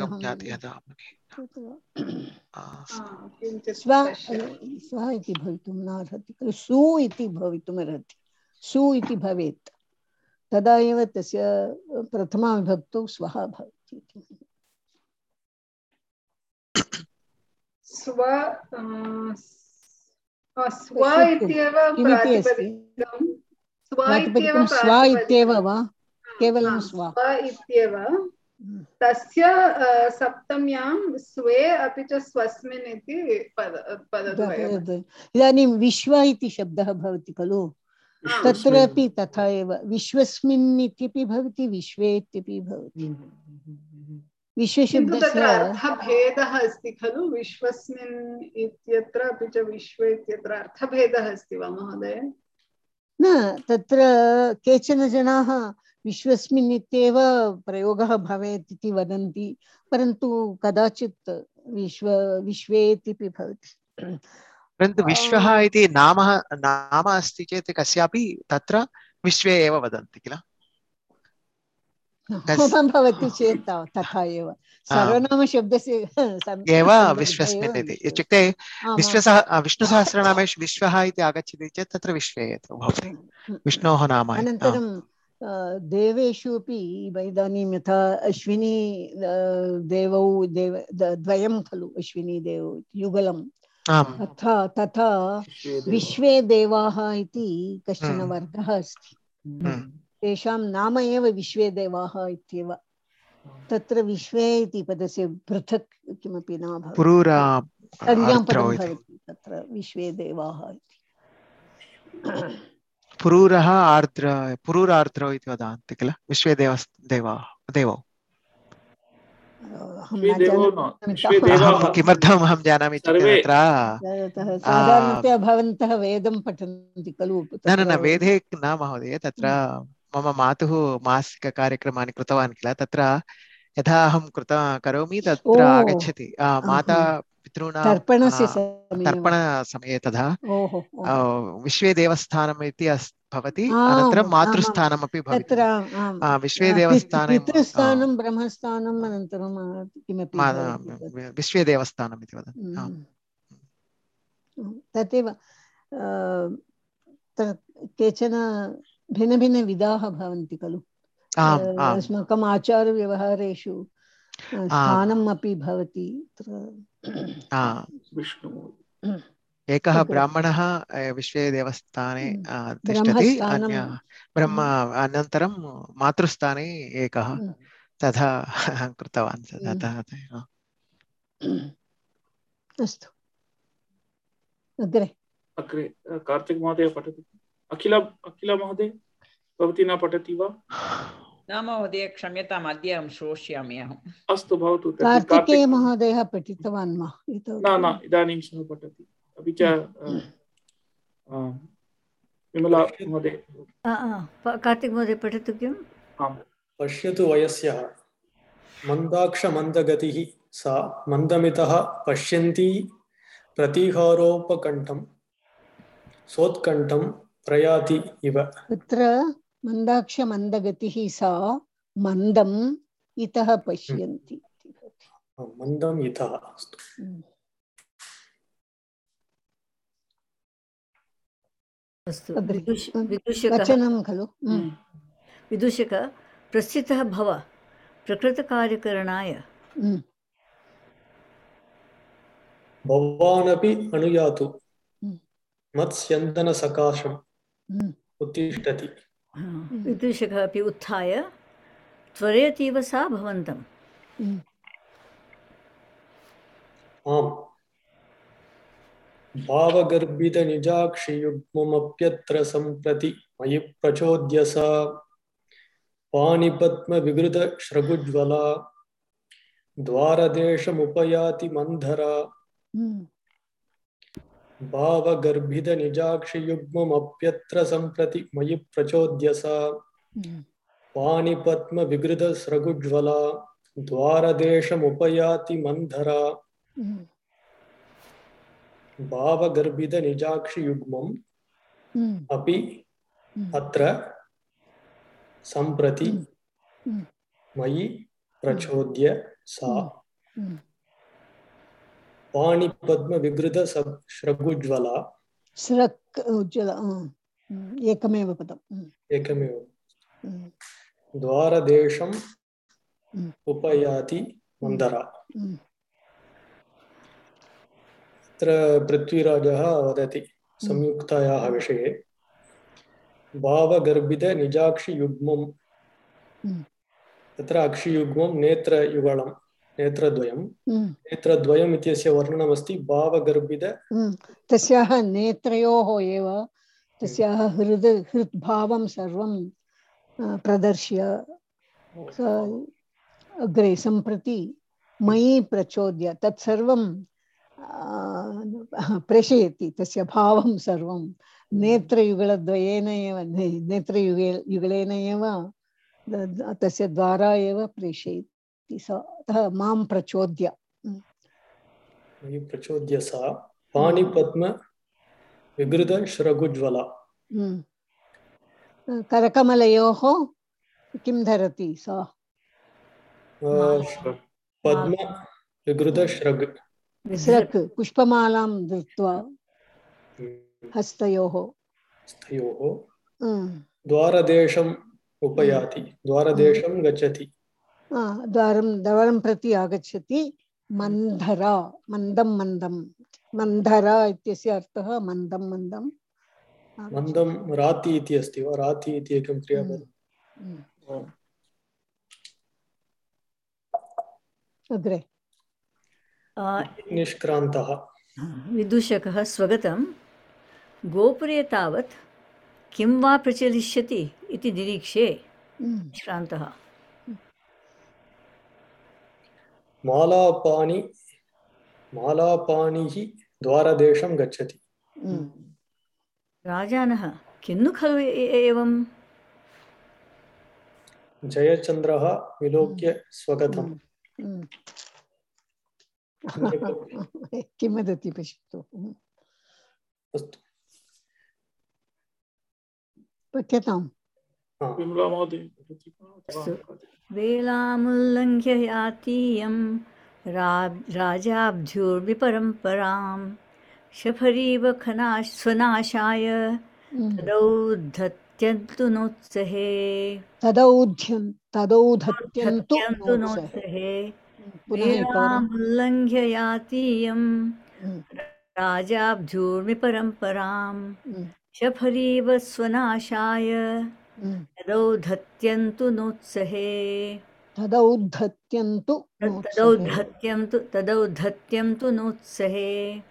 स्वः इति भवितुं न अर्हति खलु, सु इति भवितुम् अर्हति। सु इति भवेत्, तदा एव तस्य प्रथमा विभक्तौ स्वः भवति। स्व स्व इत्येव प्रातिपदिकं, प्रातिपदिकं स्व इत्येव वा, केवलं स्व इत्येव। तस्य सप्तम्यां स्वे अपि च स्वस्मिन् इति पदद्वयम्। इदानीं विश्व इति शब्दः भवति खलु, तत्रापि तथा एव विश्वस्मिन् इत्यपि भवति, विश्वे इत्यपि भवति। विश्वशब्दस्य अर्थभेदः अस्ति खलु, विश्वस्मिन् इत्यत्र अपि च विश्वे इत्यत्र अर्थभेदः अस्ति वा महोदय? न, तत्र केचन जनाः विश्वस्मिन् इत्येव प्रयोगः भवेत् इति वदन्ति, परन्तु कदाचित् विश्व विश्वे इत्यपि भवति। परन्तु विश्वः इति नाम नाम अस्ति चेत् कस्यापि तत्र विश्वे एव वदन्ति किल, भवति चेत् तथा एव सर्वनामशब्दस्य एव विश्वस्मिन् इति इत्युक्ते विश्वसह विष्णुसहस्रनामेषु विश्वः इति आगच्छति चेत् तत्र विश्वे भवति विष्णोः नाम। अनन्तरं देवेषु अपि इदानीं यथा अश्विनी देवौ देव द्वयं खलु, अश्विनी देवौ युगलं, तथा तथा विश्वे देवाः इति कश्चन वर्गः अस्ति, तेषां नाम एव विश्वे देवाः इत्येव। तत्र विश्वे इति पदस्य पृथक् किमपि न भवति, संज्ञापदं भवति तत्र विश्वे देवाः इति। पुरूरः आर्द्र पुरूरार्द्रौ इति वदन्ति किल, विश्वे देव देवाः देवौ। किमर्थम् अहं जानामि इत्युक्ते तत्र साधारणतया भवन्तः वेदं पठन्ति खलु। न न न वेदे न महोदय, तत्र मम मातुः मासिककार्यक्रमाणि कृतवान् किल, तत्र यथा अहं कृत करोमि तत्र आगच्छति माता पितॄणां तर्पणसमये तथा विश्वे देवस्थानम् इति भवति, अनन्तरं मातृस्थानमपि भवति। विश्वे देवस्थानं पितृस्थानं ब्रह्मस्थानम् अनन्तरं किमपि विश्वे देवस्थानम् इति वदन्ति। तथैव केचन भिन्नभिन्नविधाः भवन्ति खलु, अस्माकम् आचारव्यवहारेषु स्थानम् अपि भवति। एकः ब्राह्मणः विश्वे देवस्थाने तिष्ठति, अन्य ब्रह्म अनन्तरं मातृस्थाने एकः, तथा कृतवान्। अस्तु, अग्रे अग्रे कार्तिक महोदय पठति। अखिल अखिल महोदय भवती न पठति वा? न महोदय, क्षम्यताम्, अद्य अहं श्रोष्यामि अहम्। अस्तु भवतु। कार्तिकेय महोदयः पठितवान् वा? न न, इदानीं सः पठति। अपि च विमला महोदय, कार्तिक महोदय पठतु किम्? आम्, पश्यतु वयस्यः मन्दाक्षमन्दगतिः सा मन्दमितः पश्यन्ती प्रतिहारोपकण्ठं सोत्कण्ठं प्रयाति इव। तत्र मन्दाक्षमन्दगतिः सा मन्दम् इतः पश्यन्ति। मन्दम् इतः। अस्तु, वचनं खलु। विदूषक प्रस्थितः भव प्रकृतकार्यकरणाय। भवानपि अनुयातु मत्स्यन्दनसकाशम् उत्तिष्ठति। विदूषकः अपि उत्थाय त्वरयतीव सा भवन्तम्। आम्, भावगर्भितनिजाक्षियुग्ममप्यत्र सम्प्रति मयि प्रचोद्य सा पाणिपद्मविगृतश्रगुज्ज्वला द्वारदेशमुपयाति मन्धरा। भावगर्भितनिजाक्षियुग्ममप्यत्र सम्प्रति मयि प्रचोद्य सा पाणिपद्मविगृतस्रगुज्ज्वला द्वारदेशमुपयाति मन्धरा भावगर्भितनिजाक्षियुग्मम् अपि अत्र सम्प्रति मयि प्रचोद्य सा पाणिपद्मविगृतस्रगुज्ज्वला स्रक् उज्ज्वला एकमेव पदम् एकमेव द्वारदेशम् उपयाति मन्दरा। अत्र पृथ्वीराजः वदति संयुक्तायाः विषये भावगर्भितनिजाक्षियुग्मं तत्र अक्षियुग्मं नेत्रयुगलं नेत्रद्वयं नेत्रद्वयम् इत्यस्य वर्णनमस्ति भावगर्भित तस्याः नेत्रयोः एव तस्याः हृद हृद्भावं सर्वं प्रदर्श्य अग्रे सम्प्रति मयि प्रचोद्य तत्सर्वं प्रेषयति तस्य भावं सर्वं नेत्रयुगलद्वयेन एव नेत्रयुगे युगलेन एव तस्य द्वारा एव प्रेषयति सा अतः मां प्रचोद्य मयि प्रचोद्य सा पाणिपद्म विगृतश्रगुज्ज्वला करकमलयोः किं धरति सा पद्म विगृतश्रग स्रक् पुष्पमालां धृत्वा हस्तयोः हस्तयोः द्वारदेशम् उपयाति द्वारदेशं गच्छति द्वारं द्वारं प्रति आगच्छति मन्धरा मन्दं मन्दं मन्धरा इत्यस्य अर्थः मन्दं मन्दं मन्दं राति इति अस्ति वा राति इति एकं क्रियापदम् अग्रे निष्क्रान्तः विदूषकः स्वगतं गोपुरे तावत् किं वा प्रचलिष्यति इति निरीक्षे निष्क्रान्तः मालापाणि मालापाणिः द्वारदेशं गच्छति राजानः किन्नु खलु एवं जयचन्द्रः विलोक्य स्वगतम् किं वदति पश्यतु अस्तु पठ्यताम् वेलामुल्लङ्घ्य यातीयं राजाब्ध्युर्विपरम्परां शफरीव खनाश स्वनाशाय तदौद्धत्यन्तु नोत्सहे तदौध्यं तदौधत्यन्तु नोत्सहे वेलामुल्लङ्घ्य यातीयं राजाब्ध्युर्विपरम्परां शफरीव स्वनाशाय तदौद्धत्यन्तु नोत्सहे तदौद्धत्यन्तु तदौद्धत्यन्तु तदौद्धत्यन्तु नोत्सहे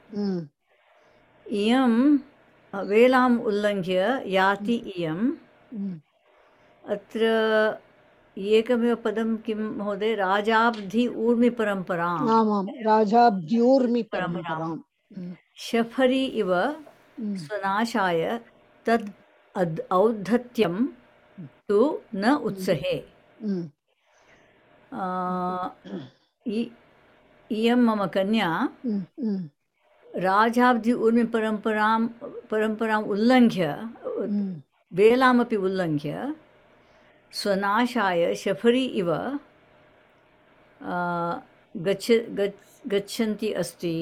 इयं वेलाम् उल्लङ्घ्य याति इयम् अत्र एकमेव पदं किं महोदय राजाब्धि ऊर्मि परम्पराम् आमां राजाब्ध्यूर्मि परम्पराम् शफरी इव स्वनाशाय तद् औद्धत्यं तु न उत्सहे इयं मम कन्या राजाब्धि ऊर्मि परम्परां परम्पराम् उल्लङ्घ्य वेलामपि उल्लङ्घ्य स्वनाशाय शफरी इव गच्छ गच्छन्ती अस्ति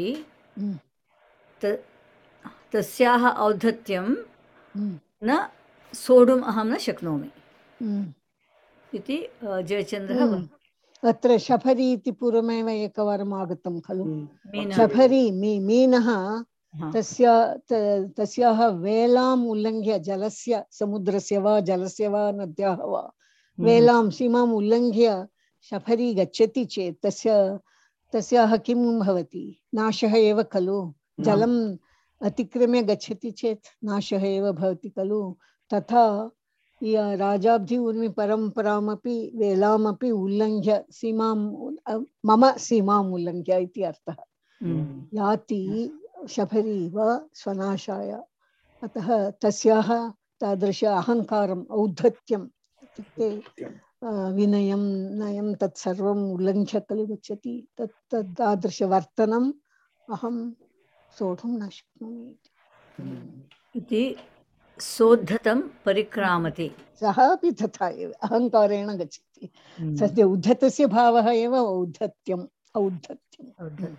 तस्याः औद्धत्यं न सोढुम् अहं न शक्नोमि इति जयचन्द्रः अत्र शफरी इति पूर्वमेव एकवारम् आगतं खलु शफरी मी मीनः तस्य तस्याः वेलाम् उल्लङ्घ्य जलस्य समुद्रस्य वा जलस्य वा नद्याः वा वेलां सीमाम् उल्लङ्घ्य शफरी गच्छति चेत् तस्य तस्याः किं भवति नाशः एव खलु जलम् अतिक्रम्य गच्छति चेत् नाशः एव भवति खलु तथा राजाब्धि ऊर्मि परम्परामपि वेलामपि उल्लङ्घ्य सीमां मम सीमाम् उल्लङ्घ्य इति अर्थः याति शफरी वा स्वनाशाय। अतः तस्याः तादृश अहङ्कारम् औद्धत्यम् इत्युक्ते विनयं नयं तत्सर्वम् उल्लङ्घ्य खलु गच्छति, तत् तत् तादृशवर्तनम् अहं सोढुं न शक्नोमि इति सोद्धतं परिक्रामति। सः अपि तथा एव अहङ्कारेण गच्छति। सद्य उद्धतस्य भावः एव औद्धत्यम् औद्धत्यम्।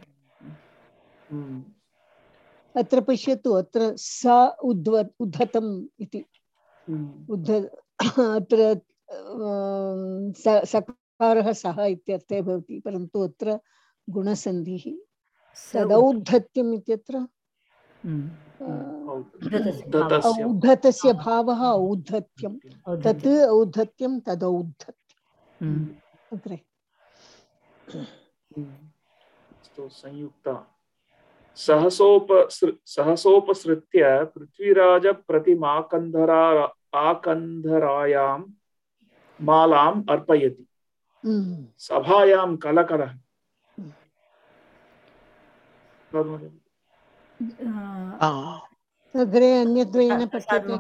अत्र पश्यतु, अत्र सा उद्व उद्धतम् इति उद्ध अत्र सकारः सः इत्यर्थे भवति, परन्तु अत्र गुणसन्धिः तदौद्धत्यम् इत्यत्र औद्धतस्य भावः औद्धत्यं, तत् औद्धत्यं तदौद्धत्यम्। अग्रे संयुक्ता सहसोप सहसोपसृत्य पृथ्वीराज प्रतिमाकन्धरा आकन्धरायां मालाम् अर्पयति। सभायां कलकलः। अग्रे अन्यद्वयेन पठ्यते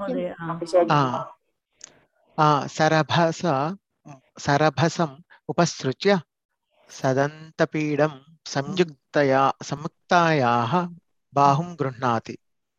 सरभस सरभसम् उपसृज्य सदन्तपीडं संयुक्तया संयुक्तायाः बाहुं गृह्णाति।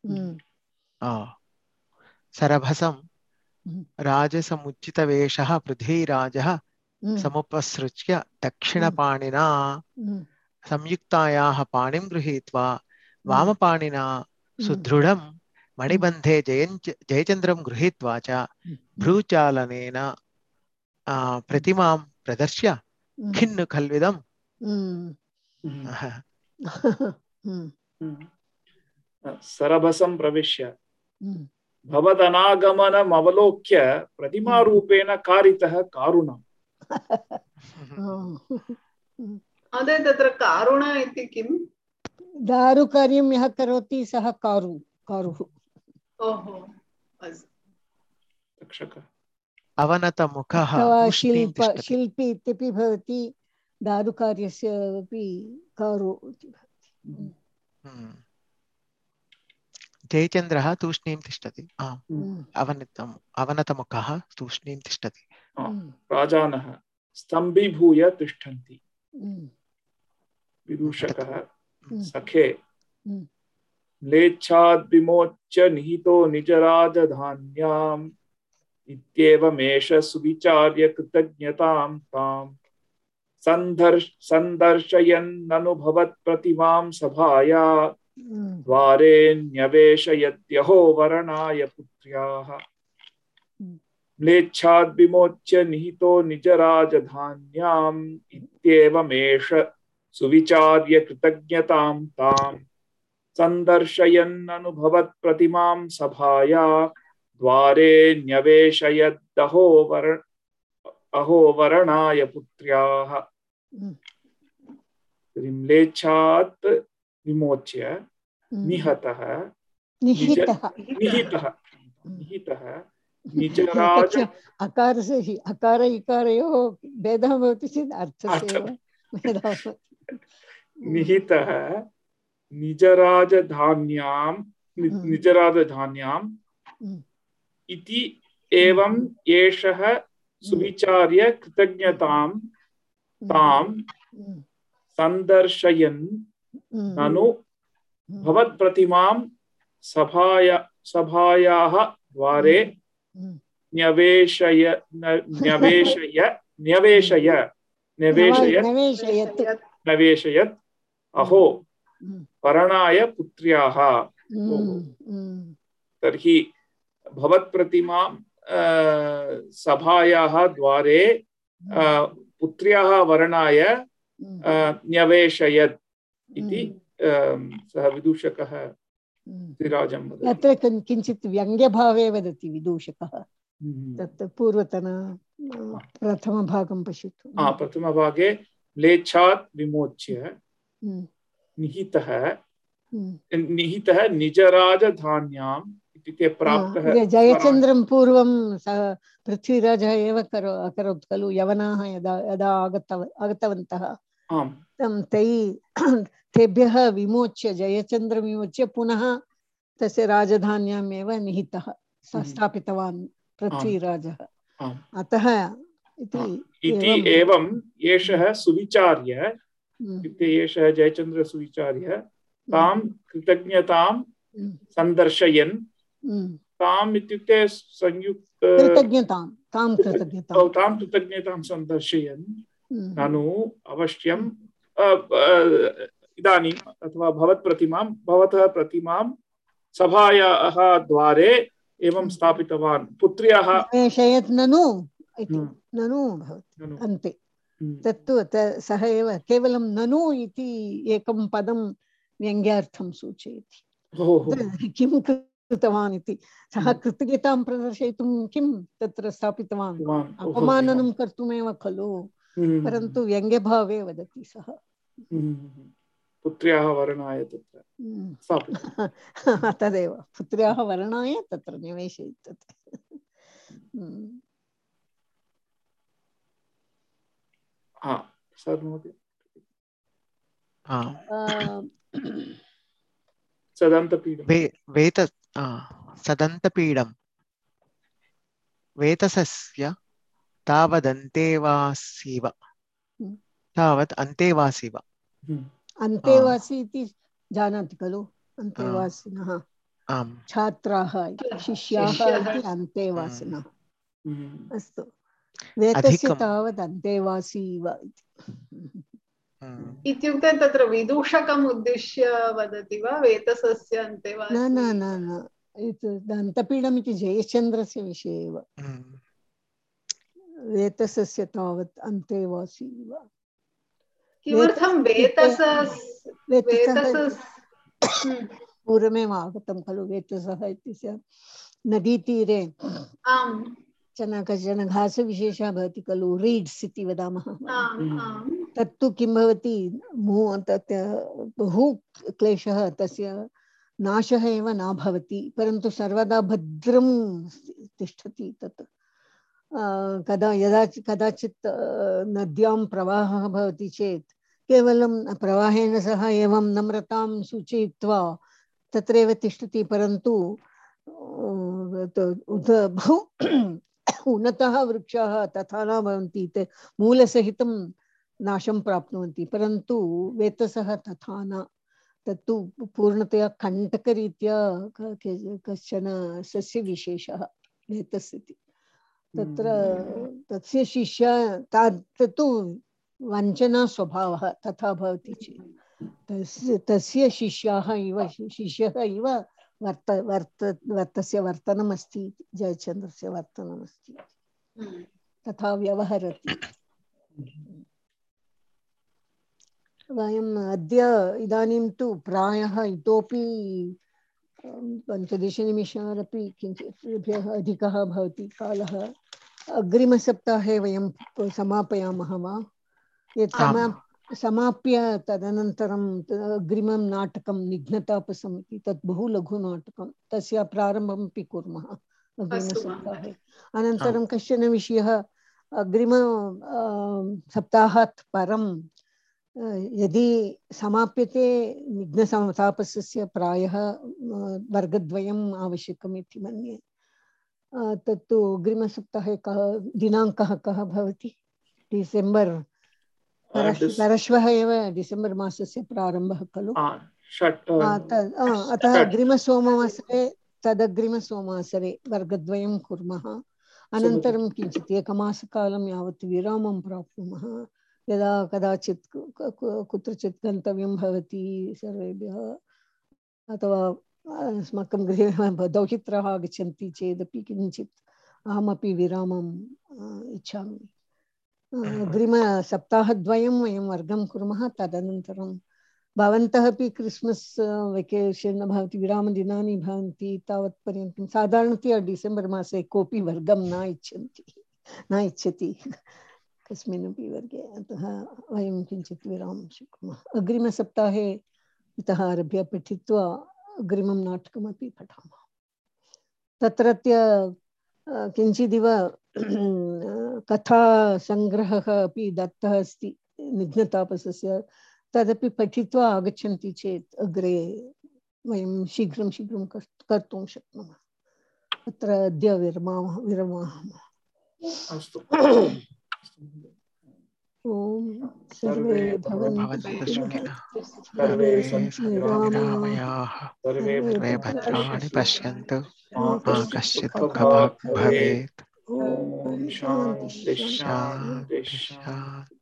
सरभसं राजसमुचितवेषः पृथ्वीराजः समुपसृज्य दक्षिणपाणिना संयुक्तायाः पाणिं गृहीत्वा वामपाणिना सुदृढं मणिबन्धे जयचन्द्रं गृहीत्वा च भ्रूचालनेन प्रतिमां प्रदर्श्य खिन्न खल्विदं सरभसं प्रविश्य भवदनागमनमवलोक्य प्रतिमारूपेण कारितः कारुणः। अदे तत्र कारुण इति किं? दारुकार्यं यः करोति सःकारु कारुः। ओहो तक्षकः। अवनतमुखः शिल्प शिल्पी इत्यपि भवति, दारुकार्यस्य अपि कारो इति भवति। जयचन्द्रः तूष्णीं तिष्ठति। अवनतम् अवनतमुखः तूष्णीं तिष्ठति। राजानः स्तम्भीभूय तिष्ठन्ति। विदूषकः सखे म्लेच्छाद्विमोच्य निहितो निजराजधान्याम् इत्येवमेष सुविचार्य कृतज्ञतां तां सन्दर्श सन्दर्शयन्ननुभवत् प्रतिमां सभाया द्वारे न्यवेशयद्यहो वरणाय पुत्र्याः। म्लेच्छाद्विमोच्य निहितो निजराजधान्याम् इत्येवमेष सुविचार्य कृतज्ञतां तां सन्दर्शयन्ननुभवत् प्रतिमां सभाया द्वारे न्यवेशयदहो वरण अहो वरणाय पुत्र्याः। म्लेच्छात् विमोच्य निहतः निहितः निहितः निजराज अकारस्य हि अकार इकारयोः भेदः भवति चेत् अर्थस्य भेदः। निहितः निजराजधान्यां निजराजधान्याम् इति एवं एषः सुविचार्य कृतज्ञतां तां सन्दर्शयन् ननु भवत्प्रतिमां सभाया सभायाः द्वारे न्यवेशय न्यवेशय न्यवेशय न्यवेशयत् नवेशयत् अहो वरणाय पुत्र्याः। तर्हि भवत्प्रतिमां सभायाः द्वारे पुत्र्याः वरणाय न्यवेशयत् इति सः विदूषकः श्रीराजं वदति। अत्र किञ्चित् व्यङ्ग्यभावे वदति विदूषकः। तत् पूर्वतन प्रथमभागं पश्यतु। प्रथमभागे म्लेच्छात् विमोच्य निहितः निहितः निजराजधान्याम् इत्युक्ते प्राप्तः। जयचन्द्रं पूर्वं पृथ्वीराजः एव करो अकरोत् खलु। यवनाः यदा यदा आगतव आगतवन्तः तं तैः तेभ्यः विमोच्य जयचन्द्र विमोच्य पुनः तस्य राजधान्यामेव निहितः स्थापितवान् पृथ्वीराजः अतः इति इति एवं एषः सुविचार्य इत्युक्ते एषः जयचन्द्र सुविचार्य तां कृतज्ञतां सन्दर्शयन् ताम् इत्युक्ते संयुक्त कृतज्ञतां तां कृतज्ञतां तां कृतज्ञतां सन्दर्शयन् ननु अवश्यं इदानीम् अथवा भवत्प्रतिमां भवतः प्रतिमां सभायाः द्वारे एवं स्थापितवान् पुत्र्याः निवेशयत् ननु इति ननु भवति अन्ते तत्तु सः एव केवलं ननु इति एकं पदं व्यङ्ग्यार्थं सूचयति किं कृतवान् इति सः कृतज्ञतां प्रदर्शयितुं किं तत्र स्थापितवान् अपमाननं कर्तुमेव खलु परन्तु व्यङ्ग्यभावे वदति सः पुत्र्याः वर्णाय तत्र तदेव पुत्र्याः वर्णाय तत्र निवेशयति तत् सदन्तपीडं वेतसस्य तावदन्तेवासीव तावत् अन्तेवासीव अन्तेवासी इति जानाति खलु अन्तेवासिनः छात्राः शिष्याः इति अन्तेवासिनः अस्तु वेतस्य तावत् अन्तेवासीव इत्युक्ते तत्र विदूषकम् उद्दिश्य वदति वा वेतसस्य अन्तेवासी न न न न दन्तपीडम् इति जयचन्द्रस्य विषये एव वेतसस्य तावत् अन्तेवासीव किमर्थं वेतसस् वेतसस् पूर्वमेव आगतं खलु वेतसः इत्यस्य नदीतीरे कश्चन कश्चन घासविशेषः भवति खलु रीड्स् इति वदामः तत्तु किं भवति बहु क्लेशः तस्य नाशः एव न भवति परन्तु सर्वदा भद्रं तिष्ठति तत् कदा यदा कदाचित् नद्यां प्रवाहः भवति चेत् केवलं प्रवाहेन सह एवं नम्रतां सूचयित्वा तत्रैव तिष्ठति परन्तु बहु उन्नतः वृक्षाः तथा न भवन्ति मूलसहितं नाशं प्राप्नुवन्ति परन्तु वेतसः तथा न तत्तु पूर्णतया कण्टकरीत्या कश्चन सस्यविशेषः वेतस् इति तत्र तस्य शिष्य तत्तु वञ्चना स्वभावः तथा भवति चेत् तस्य तस्य शिष्याः इव शिष्यः इव वर्त वर्त वर्तस्य वर्तनमस्ति जयचन्द्रस्य वर्तनमस्ति तथा व्यवहरति वयम् अद्य इदानीं तु प्रायः इतोपि पञ्चदशनिमेषादपि किञ्चित् अधिकः भवति कालः अग्रिमसप्ताहे वयं समापयामः वा यत् समा समाप्य तदनन्तरम् अग्रिमं नाटकं निघ्नतापसम् इति तत् बहु लघु नाटकं तस्य प्रारम्भमपि कुर्मः अग्रिमसप्ताहे अनन्तरं कश्चन विषयः अग्रिम सप्ताहात् परं यदि समाप्यते निघ्नतापसस्य प्रायः वर्गद्वयम् आवश्यकम् इति मन्ये तत्तु अग्रिमसप्ताहे कः दिनाङ्कः कः भवति डिसेम्बर् परश्वः एव डिसेम्बर् मासस्य प्रारम्भः खलु अतः अग्रिमसोमवासरे तदग्रिमसोमवासरे वर्गद्वयं कुर्मः अनन्तरं किञ्चित् एकमासकालं यावत् विरामं प्राप्नुमः यदा कदाचित् कुत्रचित् गन्तव्यं भवति सर्वेभ्यः अथवा अस्माकं गृहे दौहित्राः आगच्छन्ति चेदपि किञ्चित् अहमपि विरामम् इच्छामि अग्रिमसप्ताहद्वयं वयं वर्गं कुर्मः तदनन्तरं भवन्तः अपि क्रिस्मस् वेकेशन् भवति विरामदिनानि भवन्ति तावत्पर्यन्तं साधारणतया डिसेम्बर् मासे कोऽपि वर्गं न इच्छन्ति न इच्छति कस्मिन्नपि वर्गे अतः वयं किञ्चित् विरामं स्वीकुर्मः अग्रिमसप्ताहे इतः आरभ्य पठित्वा अग्रिमं नाटकमपि पठामः तत्रत्य किञ्चिदिव कथासङ्ग्रहः अपि दत्तः अस्ति निघ्नतापसस्य तदपि पठित्वा आगच्छन्ति चेत् अग्रे वयं शीघ्रं शीघ्रं कर्तुं शक्नुमः। अत्र अद्य विरमामः विरमामः। अस्तु। ॐ सर्वे भवन्तु सुखिनः, सर्वे सर्वे सन्तु सन्तु निरामयाः निरामयाः, सर्वे सर्वे भद्राणि भद्राणि पश्यन्तु, मा मा कश्चित् कश्चित् दुःखभाग् दुःखभाग् भवेत्। भवेत्। ॐ शान्ति शान्ति शान्ति शान्ति शान्ति शान्ति। शान्ति।